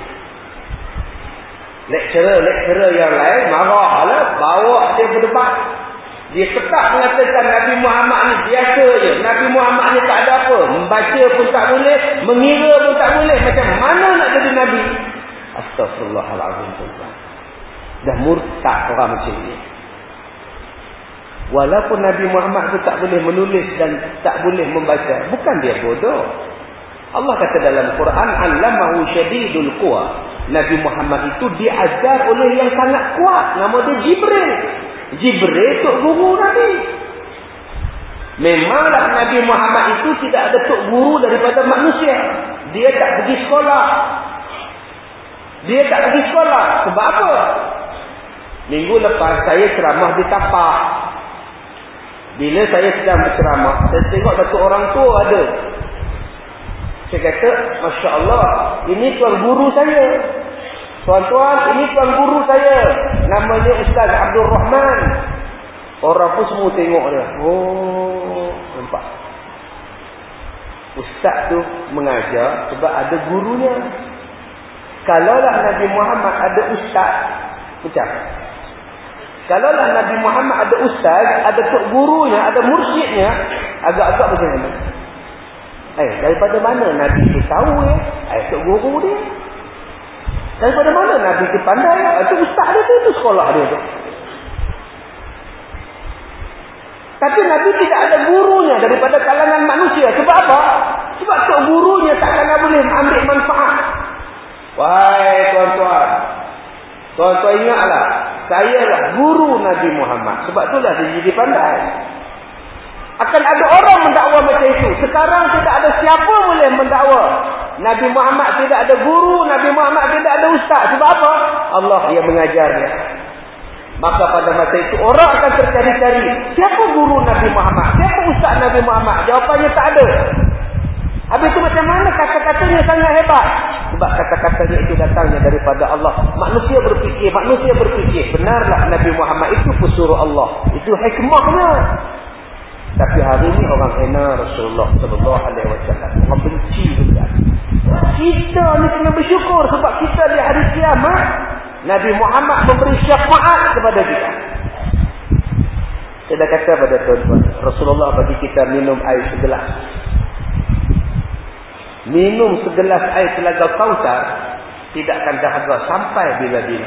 Lecturer-lecturer yang lain marahlah, bawa dia berdebat. Dia tetap mengatakan Nabi Muhammad ni biasa je. Nabi Muhammad ni tak ada apa. Membaca pun tak boleh, mengira pun tak boleh. Macam mana nak jadi Nabi? Astaghfirullahaladzim tuan-tuan. Dah murtad orang macam ni. Walaupun Nabi Muhammad tu tak boleh menulis dan tak boleh membaca, bukan dia bodoh. Allah kata dalam Quran, Allamahu syadidul quwa. Nabi Muhammad itu diajar oleh yang sangat kuat. Nama dia Jibril. Jibril tok guru Nabi. Memanglah Nabi Muhammad itu tidak ada tok guru daripada manusia. Dia tak pergi sekolah. Dia tak pergi sekolah. Sebab apa? Minggu lepas saya ceramah di Tapah. Bila saya sedang berceramah, saya tengok satu orang tua ada. Saya kata, Masya Allah, ini tuan guru saya. Tuan-tuan, ini tuan guru saya. Namanya Ustaz Abdul Rahman. Orang pun semua tengok dia. Oh, nampak. Ustaz tu mengajar sebab ada gurunya. Kalaulah Nabi Muhammad ada ustaz, macam kalaulah Nabi Muhammad ada ustaz, ada tok gurunya, ada mursyidnya, agak-agak macam mana? Eh, daripada mana Nabi itu tahu ya? Eh, tok guru dia. Daripada mana Nabi itu pandai ya? Itu ustaz dia tu, itu sekolah dia tu. Tapi Nabi tidak ada gurunya daripada kalangan manusia. Sebab apa? Sebab tok gurunya takkan boleh ambil manfaat. Wahai tuan-tuan, tuan-tuan ingatlah, saya lah guru Nabi Muhammad. Sebab itulah dia jadi pandai. Akan ada orang mendakwa macam itu. Sekarang tidak ada siapa boleh mendakwa Nabi Muhammad tidak ada guru, Nabi Muhammad tidak ada ustaz. Sebab apa? Allah yang mengajarnya. Maka pada masa itu orang akan tercari-cari, siapa guru Nabi Muhammad? Siapa ustaz Nabi Muhammad? Jawapannya tak ada. Habis itu macam mana kata-katanya sangat hebat? Sebab kata-katanya itu datangnya daripada Allah. Manusia berfikir, manusia berfikir, benarlah Nabi Muhammad itu pesuruh Allah. Itu hikmahnya. Tapi hari ini orang hina Rasulullah sallallahu alaihi wasallam. Orang benci juga. Kita ni kena bersyukur sebab kita di hari kiamat Nabi Muhammad memberi syafaat kepada kita. Saya dah kata pada tuan-tuan, Rasulullah bagi kita minum air segelas. Minum segelas air telaga Kautsar tidak akan dahaga sampai bila-bila.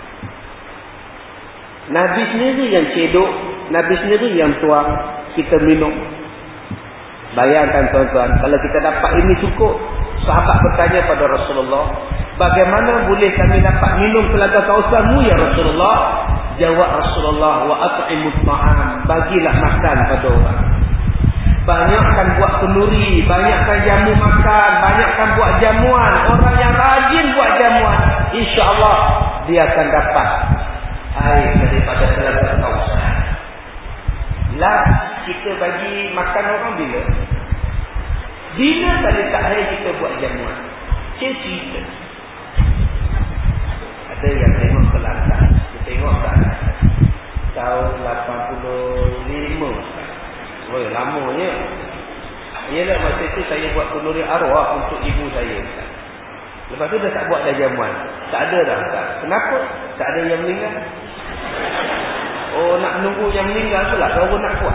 Nabi sendiri yang cedok, Nabi sendiri yang tuang, kita minum. Bayangkan tuan-tuan, kalau kita dapat ini cukup. Sahabat bertanya pada Rasulullah, bagaimana boleh kami dapat minum telaga Kautsarmu ya Rasulullah? Jawab Rasulullah, wa at'imut ta'am, bagilah makan pada orang. Banyakkan buat kenduri, banyakkan jamu makan, banyakkan buat jamuan. Orang yang rajin buat jamuan, insya-Allah dia akan dapat air daripada telaga Kausar. Last kita bagi makan orang bila? Bila kali terakhir kita buat jamuan? Cerita. Ada yang tengok Kelantan, kita tengok tak? Tahun lapan puluh lima. Oh, lamanya. Ialah masa itu saya buat kenduri arwah untuk ibu saya. Lepas tu dah tak buat dah jamuan. Tak ada dah. Tak. Kenapa? Tak ada yang meninggal. Oh, nak menunggu yang meninggal pula baru nak buat.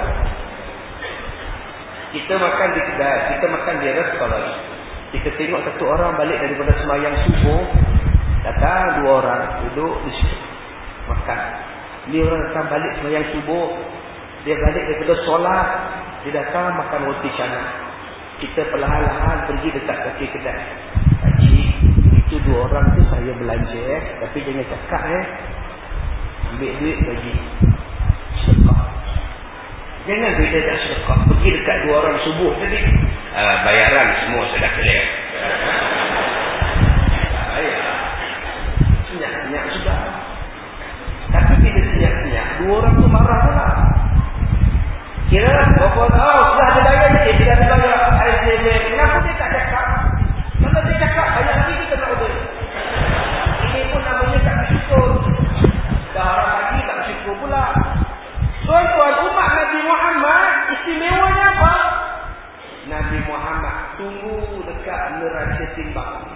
Kita makan di kedai, kita makan di restoran. Kita tengok satu orang balik daripada sembahyang subuh, datang dua orang duduk di situ makan. Ni orang datang balik sembahyang subuh, dia balik daripada solat, dia datang makan roti canai. Kita perlahan-lahan pergi dekat kaki kedai. Haji, itu dua orang tu saya belanja eh, tapi jangan cakap eh. Ambil duit bagi sedekah. Jangan bila dah sedekah pergi dekat dua orang subuh tadi, uh, bayaran semua sudah clear. Bayar. Senyap-senyap sudah. Tapi bila senyap-senyap, dua orang tu marah pula. Kira berapa tahu sudah ada bayar ni, sudah ada bayar. Kenapa dia tak cakap? Kalau dia cakap, banyak lagi kita nak order. Ini pun namanya tak bersyukur. Dah orang lagi tak bersyukur pula. Tuan-tuan, umat Nabi Muhammad istimewanya apa? Nabi Muhammad tunggu dekat neraca timbang.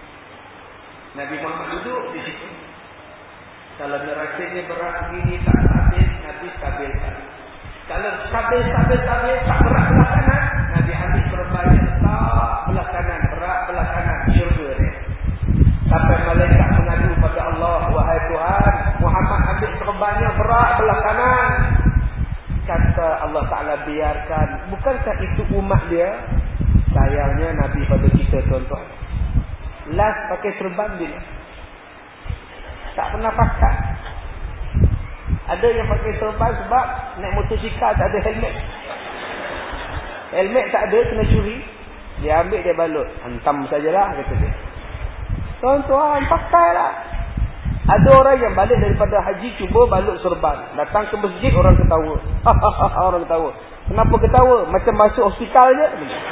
Nabi Muhammad duduk di situ. Kalau neracanya berat begini tak stabil, Nabi stabilkan. Kalau stabil-stabil-stabil tak berat belah kanan, Nabi ambil perbanyak letak belah kanan, berat belah kanan, syurga dia. Sampai malaikat mengadu pada Allah, wahai Tuhan, Muhammad ambil perbanyak berat belah kanan. Kata Allah Ta'ala, biarkan. Bukankah itu umat dia? Sayangnya Nabi pada kita, tuan-tuan, last pakai serban dia, tak pernah pakai. Ada yang pakai serban sebab naik motosikal tak ada helmet. Helmet tak ada, kena curi. Dia ambil, dia balut. Hantam sajalah, kata dia. Tuan-tuan, pakailah. Ada orang yang balik daripada haji cuba balut serban. Datang ke masjid, orang ketawa. Orang ketawa. Kenapa ketawa? Macam masuk hospital je.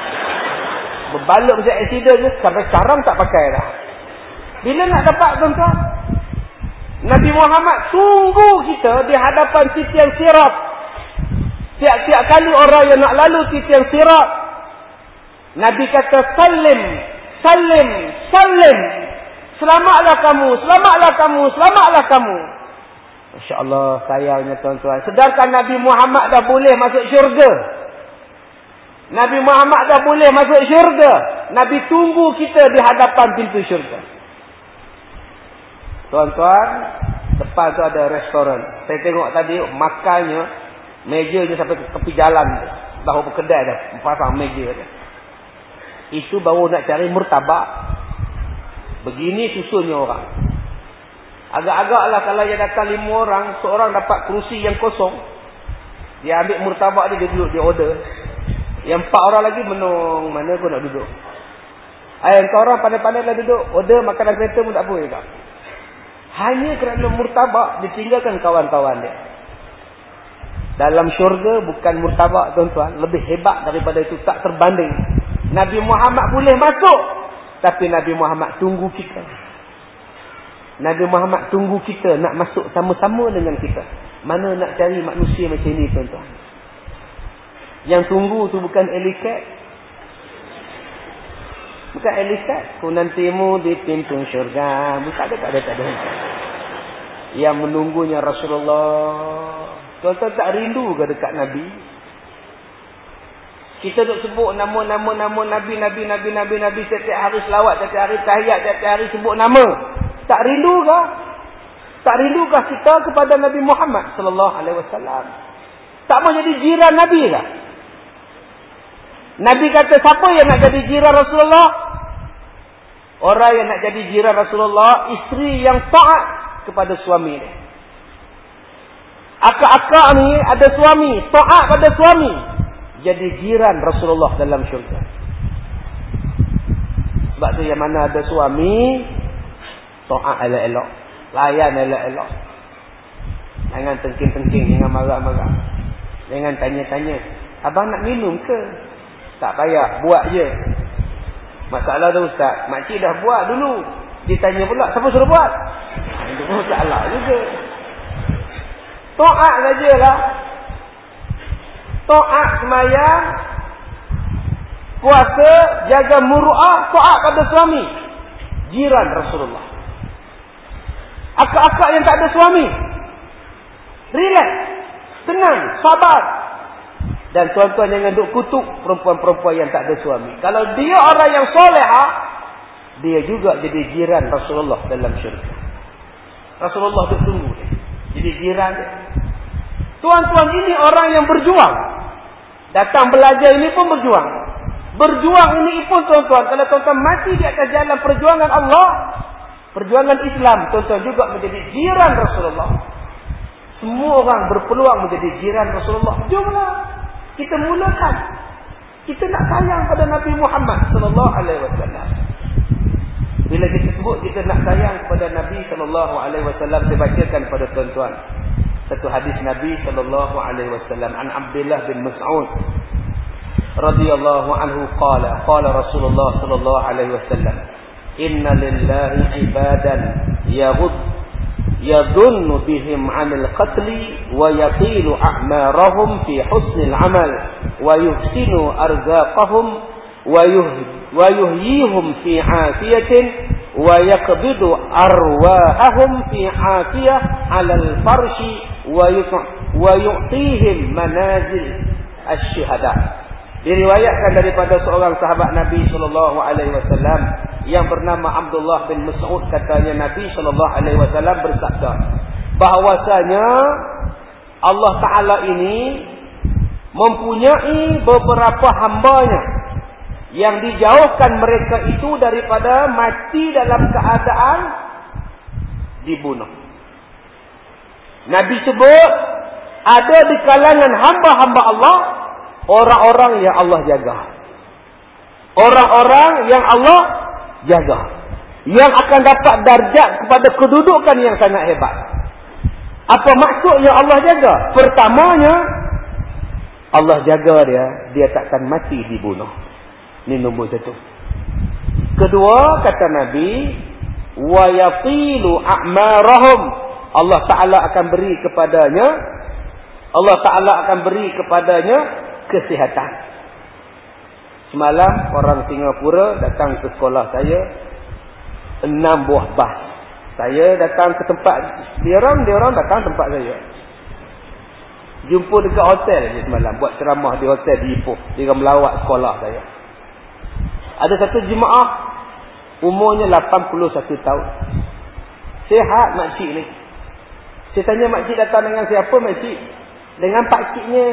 Berbalut macam accident je. Sampai sekarang tak pakai dah. Bila nak dapat, tuan-tuan? Nabi Muhammad tunggu kita di hadapan titian sirat. Tiap-tiap kali orang yang nak lalu titian sirat, Nabi kata, salim, salim, salim. Selamatlah kamu, selamatlah kamu, selamatlah kamu. Masya Allah, sayangnya tuan-tuan. Sedangkan Nabi Muhammad dah boleh masuk syurga. Nabi Muhammad dah boleh masuk syurga. Nabi tunggu kita di hadapan pintu syurga. Tuan-tuan, depan tu ada restoran. Saya tengok tadi, makannya, mejanya sampai ke tepi jalan. Baru berkedai dah, pasang meja dah. Itu baru nak cari murtabak. Begini susunnya orang. Agak-agaklah kalau dia datang lima orang, seorang dapat kerusi yang kosong. Dia ambil murtabak dia, dia duduk, dia order. Yang empat orang lagi menung, mana pun nak duduk. Ayah, entah orang pandai-pandai lah duduk, order makanan kereta pun tak apa juga. Hanya kerana murtabak ditinggalkan kawan-kawan dia. Dalam syurga bukan murtabak, tuan-tuan, lebih hebat daripada itu, tak terbanding. Nabi Muhammad boleh masuk, tapi Nabi Muhammad tunggu kita. Nabi Muhammad tunggu kita nak masuk sama-sama dengan kita. Mana nak cari manusia macam ini, tuan-tuan? Yang tunggu tu bukan elikat. Bukan elikat. Ku nantimu di pintu syurga. Bukan ada, tak ada, tak ada. Yang menunggunya Rasulullah. Tuan-tuan tak rindu ke dekat Nabi? Kita duk sebut nama-nama-nama Nabi, Nabi, Nabi, Nabi, Nabi. Setiap hari selawat, setiap hari tahiyat, setiap hari sebut nama. Tak rindu ke? Tak rindukah kita kepada Nabi Muhammad sallallahu alaihi wasallam? Tak mau jadi jiran Nabi ke? Nabi kata, siapa yang nak jadi jiran Rasulullah? Orang yang nak jadi jiran Rasulullah, isteri yang taat kepada suami dia. Akak-akak ni ada suami, taat pada suami. jadi jiran Rasulullah dalam syurga. Sebab tu yang mana ada suami, taat elok-elok, layan elok-elok. Jangan tengking-tengking, jangan marah-marah. Jangan tanya-tanya, abang nak minum ke? Tak payah, buat je. Masalah tu ustaz, makcik dah buat dulu. Ditanya pula, siapa suruh buat? Itu pun masalah juga. Taat sajalah. Taat semayang, puasa, jaga muru'ah, taat pada suami. Jiran Rasulullah. Akak-akak yang tak ada suami, relax, tenang, sabar. Dan tuan-tuan jangan duk kutuk perempuan-perempuan yang tak ada suami. Kalau dia orang yang solehah, dia juga jadi jiran Rasulullah dalam syurga. Rasulullah duk tunggu dia. Jadi jiran dia. Tuan-tuan ini orang yang berjuang. Datang belajar ini pun berjuang. Berjuang ini pun tuan-tuan, kalau tuan-tuan mati di atas jalan perjuangan Allah, perjuangan Islam, tuan-tuan juga menjadi jiran Rasulullah. Semua orang berpeluang menjadi jiran Rasulullah. Jomlah kita mulakan. Kita nak sayang pada Nabi Muhammad sallallahu alaihi wasallam. Bila kita sebut kita nak sayang kepada Nabi sallallahu alaihi wasallam, saya bacakan pada tuan-tuan satu hadis Nabi sallallahu alaihi wasallam. An Abdullah bin Mas'ud radhiyallahu anhu qala qala Rasulullah sallallahu alaihi wasallam, inna lillahi ibadan yaghud yadhunnu bihim 'anil qatli wa yaqilu a'marahum fi husnil 'amal wa yuhsinu arzaqahum wa yuh wa yuhyihim fi 'afiyatin wa yaqbidu arwahahum fi 'afiyah 'alal farshi wa wa yu'tihim manazil asy-syuhada. Diriwayatkan daripada seorang sahabat Nabi sallallahu alaihi wasallam yang bernama Abdullah bin Mas'ud, katanya Nabi sallallahu alaihi wasallam bersabda bahwasanya Allah Taala ini mempunyai beberapa hamba-Nya yang dijauhkan mereka itu daripada mati dalam keadaan dibunuh. Nabi sebut ada di kalangan hamba-hamba Allah orang-orang yang Allah jaga. Orang-orang yang Allah jaga. Yang akan dapat darjat kepada kedudukan yang sangat hebat. Apa maksud yang Allah jaga? Pertamanya, Allah jaga dia, dia takkan mati dibunuh. Ini nombor satu. Kedua, kata Nabi, wa yaqilu a'marahum. Allah Ta'ala akan beri kepadanya, Allah Ta'ala akan beri kepadanya kesihatan. Semalam orang Singapura datang ke sekolah saya, enam buah bas. Saya datang ke tempat dia orang, dia orang datang tempat saya. Jumpa dekat hotel je semalam, buat ceramah di hotel di Ipoh. Dia melawat sekolah saya. Ada satu jemaah umurnya lapan puluh satu tahun. Sihat makcik ni. Saya tanya makcik datang dengan siapa makcik? Dengan pakciknya.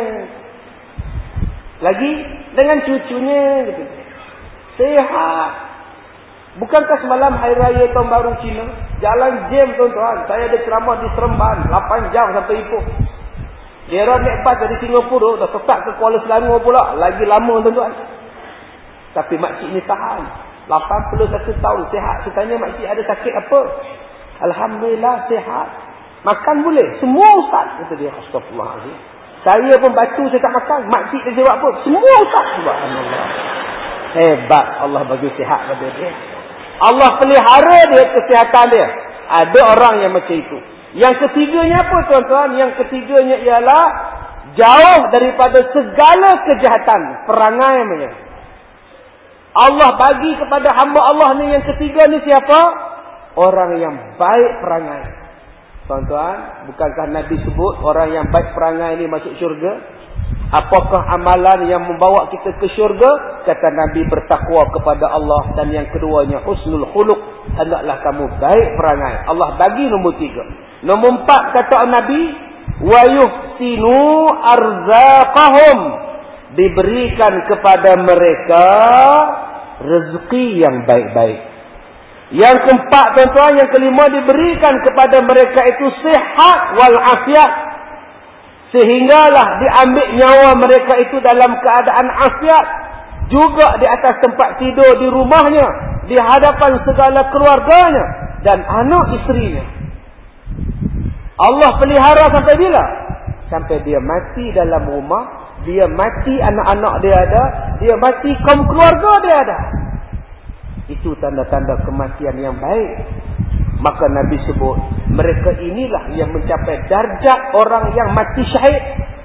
Lagi dengan cucunya gitu. Sehat. Bukankah semalam hari raya tahun baru Cina, jalan jam tuan-tuan. Saya ada ceramah di Seremban lapan jam sampai Ipoh. Dia orang naik bas dari Singapura dah tetap ke Kuala Selangor pula, lagi lama tuan-tuan. Tapi makcik ni tahan. lapan puluh satu tahun sehat. Saya tanya makcik ada sakit apa? Alhamdulillah sehat. Makan boleh? Semua ustaz. Kata dia, astagfirullahaladzim. Saya pun batu saya tak makan. Makcik dia jawab apa? Semua ustaz. Subhanallah. Hebat Allah bagi sihat pada dia. Allah pelihara dia kesihatan dia. Ada orang yang macam itu. Yang ketiganya apa tuan-tuan? Yang ketiganya ialah jauh daripada segala kejahatan. Perangai namanya. Allah bagi kepada hamba Allah ni yang ketiga ni siapa? Orang yang baik perangai. Tuan-tuan, bukankah Nabi sebut orang yang baik perangai ni masuk syurga? Apakah amalan yang membawa kita ke syurga? Kata Nabi, bertakwa kepada Allah. Dan yang keduanya, husnul khuluq. Hendaklah kamu baik perangai. Allah bagi nombor tiga. Nombor empat kata Nabi, wa yuhsinu arzaqahum. Diberikan kepada mereka rezeki yang baik-baik. Yang keempat tuan-tuan, yang kelima, diberikan kepada mereka itu sihat wal afiat. Sehinggalah diambil nyawa mereka itu dalam keadaan afiat. Juga di atas tempat tidur di rumahnya. Di hadapan segala keluarganya. Dan anak isterinya. Allah pelihara sampai bila? Sampai dia mati dalam rumah. Dia mati, anak-anak dia ada. Dia mati, kaum keluarga dia ada. Itu tanda-tanda kematian yang baik. Maka Nabi sebut, mereka inilah yang mencapai darjat orang yang mati syahid.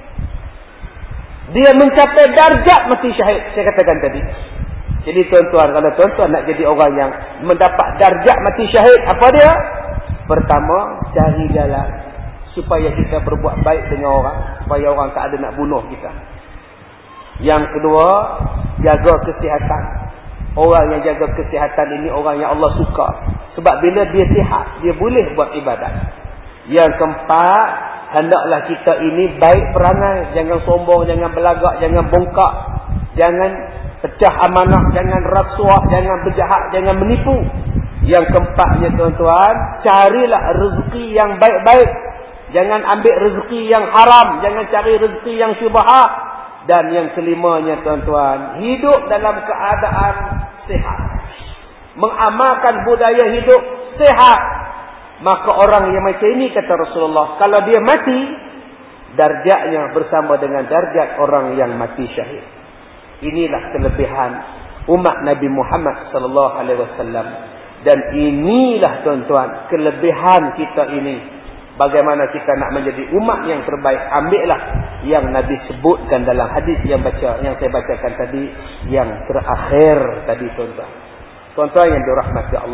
Dia mencapai darjat mati syahid. Saya katakan tadi. Jadi tuan-tuan, kalau tuan-tuan nak jadi orang yang mendapat darjat mati syahid, apa dia? Pertama, cari jalan supaya kita berbuat baik dengan orang, supaya orang tak ada nak bunuh kita. Yang kedua, jaga kesihatan. Orang yang jaga kesihatan ini orang yang Allah suka. Sebab bila dia sihat, dia boleh buat ibadat. Yang keempat, hendaklah kita ini baik perangai. Jangan sombong, jangan belagak, jangan bongkak. Jangan pecah amanah, jangan rasuah, jangan berjahat, jangan menipu. Yang keempatnya tuan-tuan, carilah rezeki yang baik-baik. Jangan ambil rezeki yang haram. Jangan cari rezeki yang syubhat. Dan yang kelimanya tuan-tuan, hidup dalam keadaan sihat. Mengamalkan budaya hidup sihat. Maka orang yang macam ini, kata Rasulullah, kalau dia mati, darjatnya bersama dengan darjat orang yang mati syahid. Inilah kelebihan umat Nabi Muhammad sallallahu alaihi wasallam. Dan inilah tuan-tuan, kelebihan kita ini. Bagaimana kita nak menjadi umat yang terbaik. Ambillah yang Nabi sebutkan dalam hadis yang baca, yang saya bacakan tadi, yang terakhir tadi tuan-tuan. Tuan-tuan yang dirahmati Allah.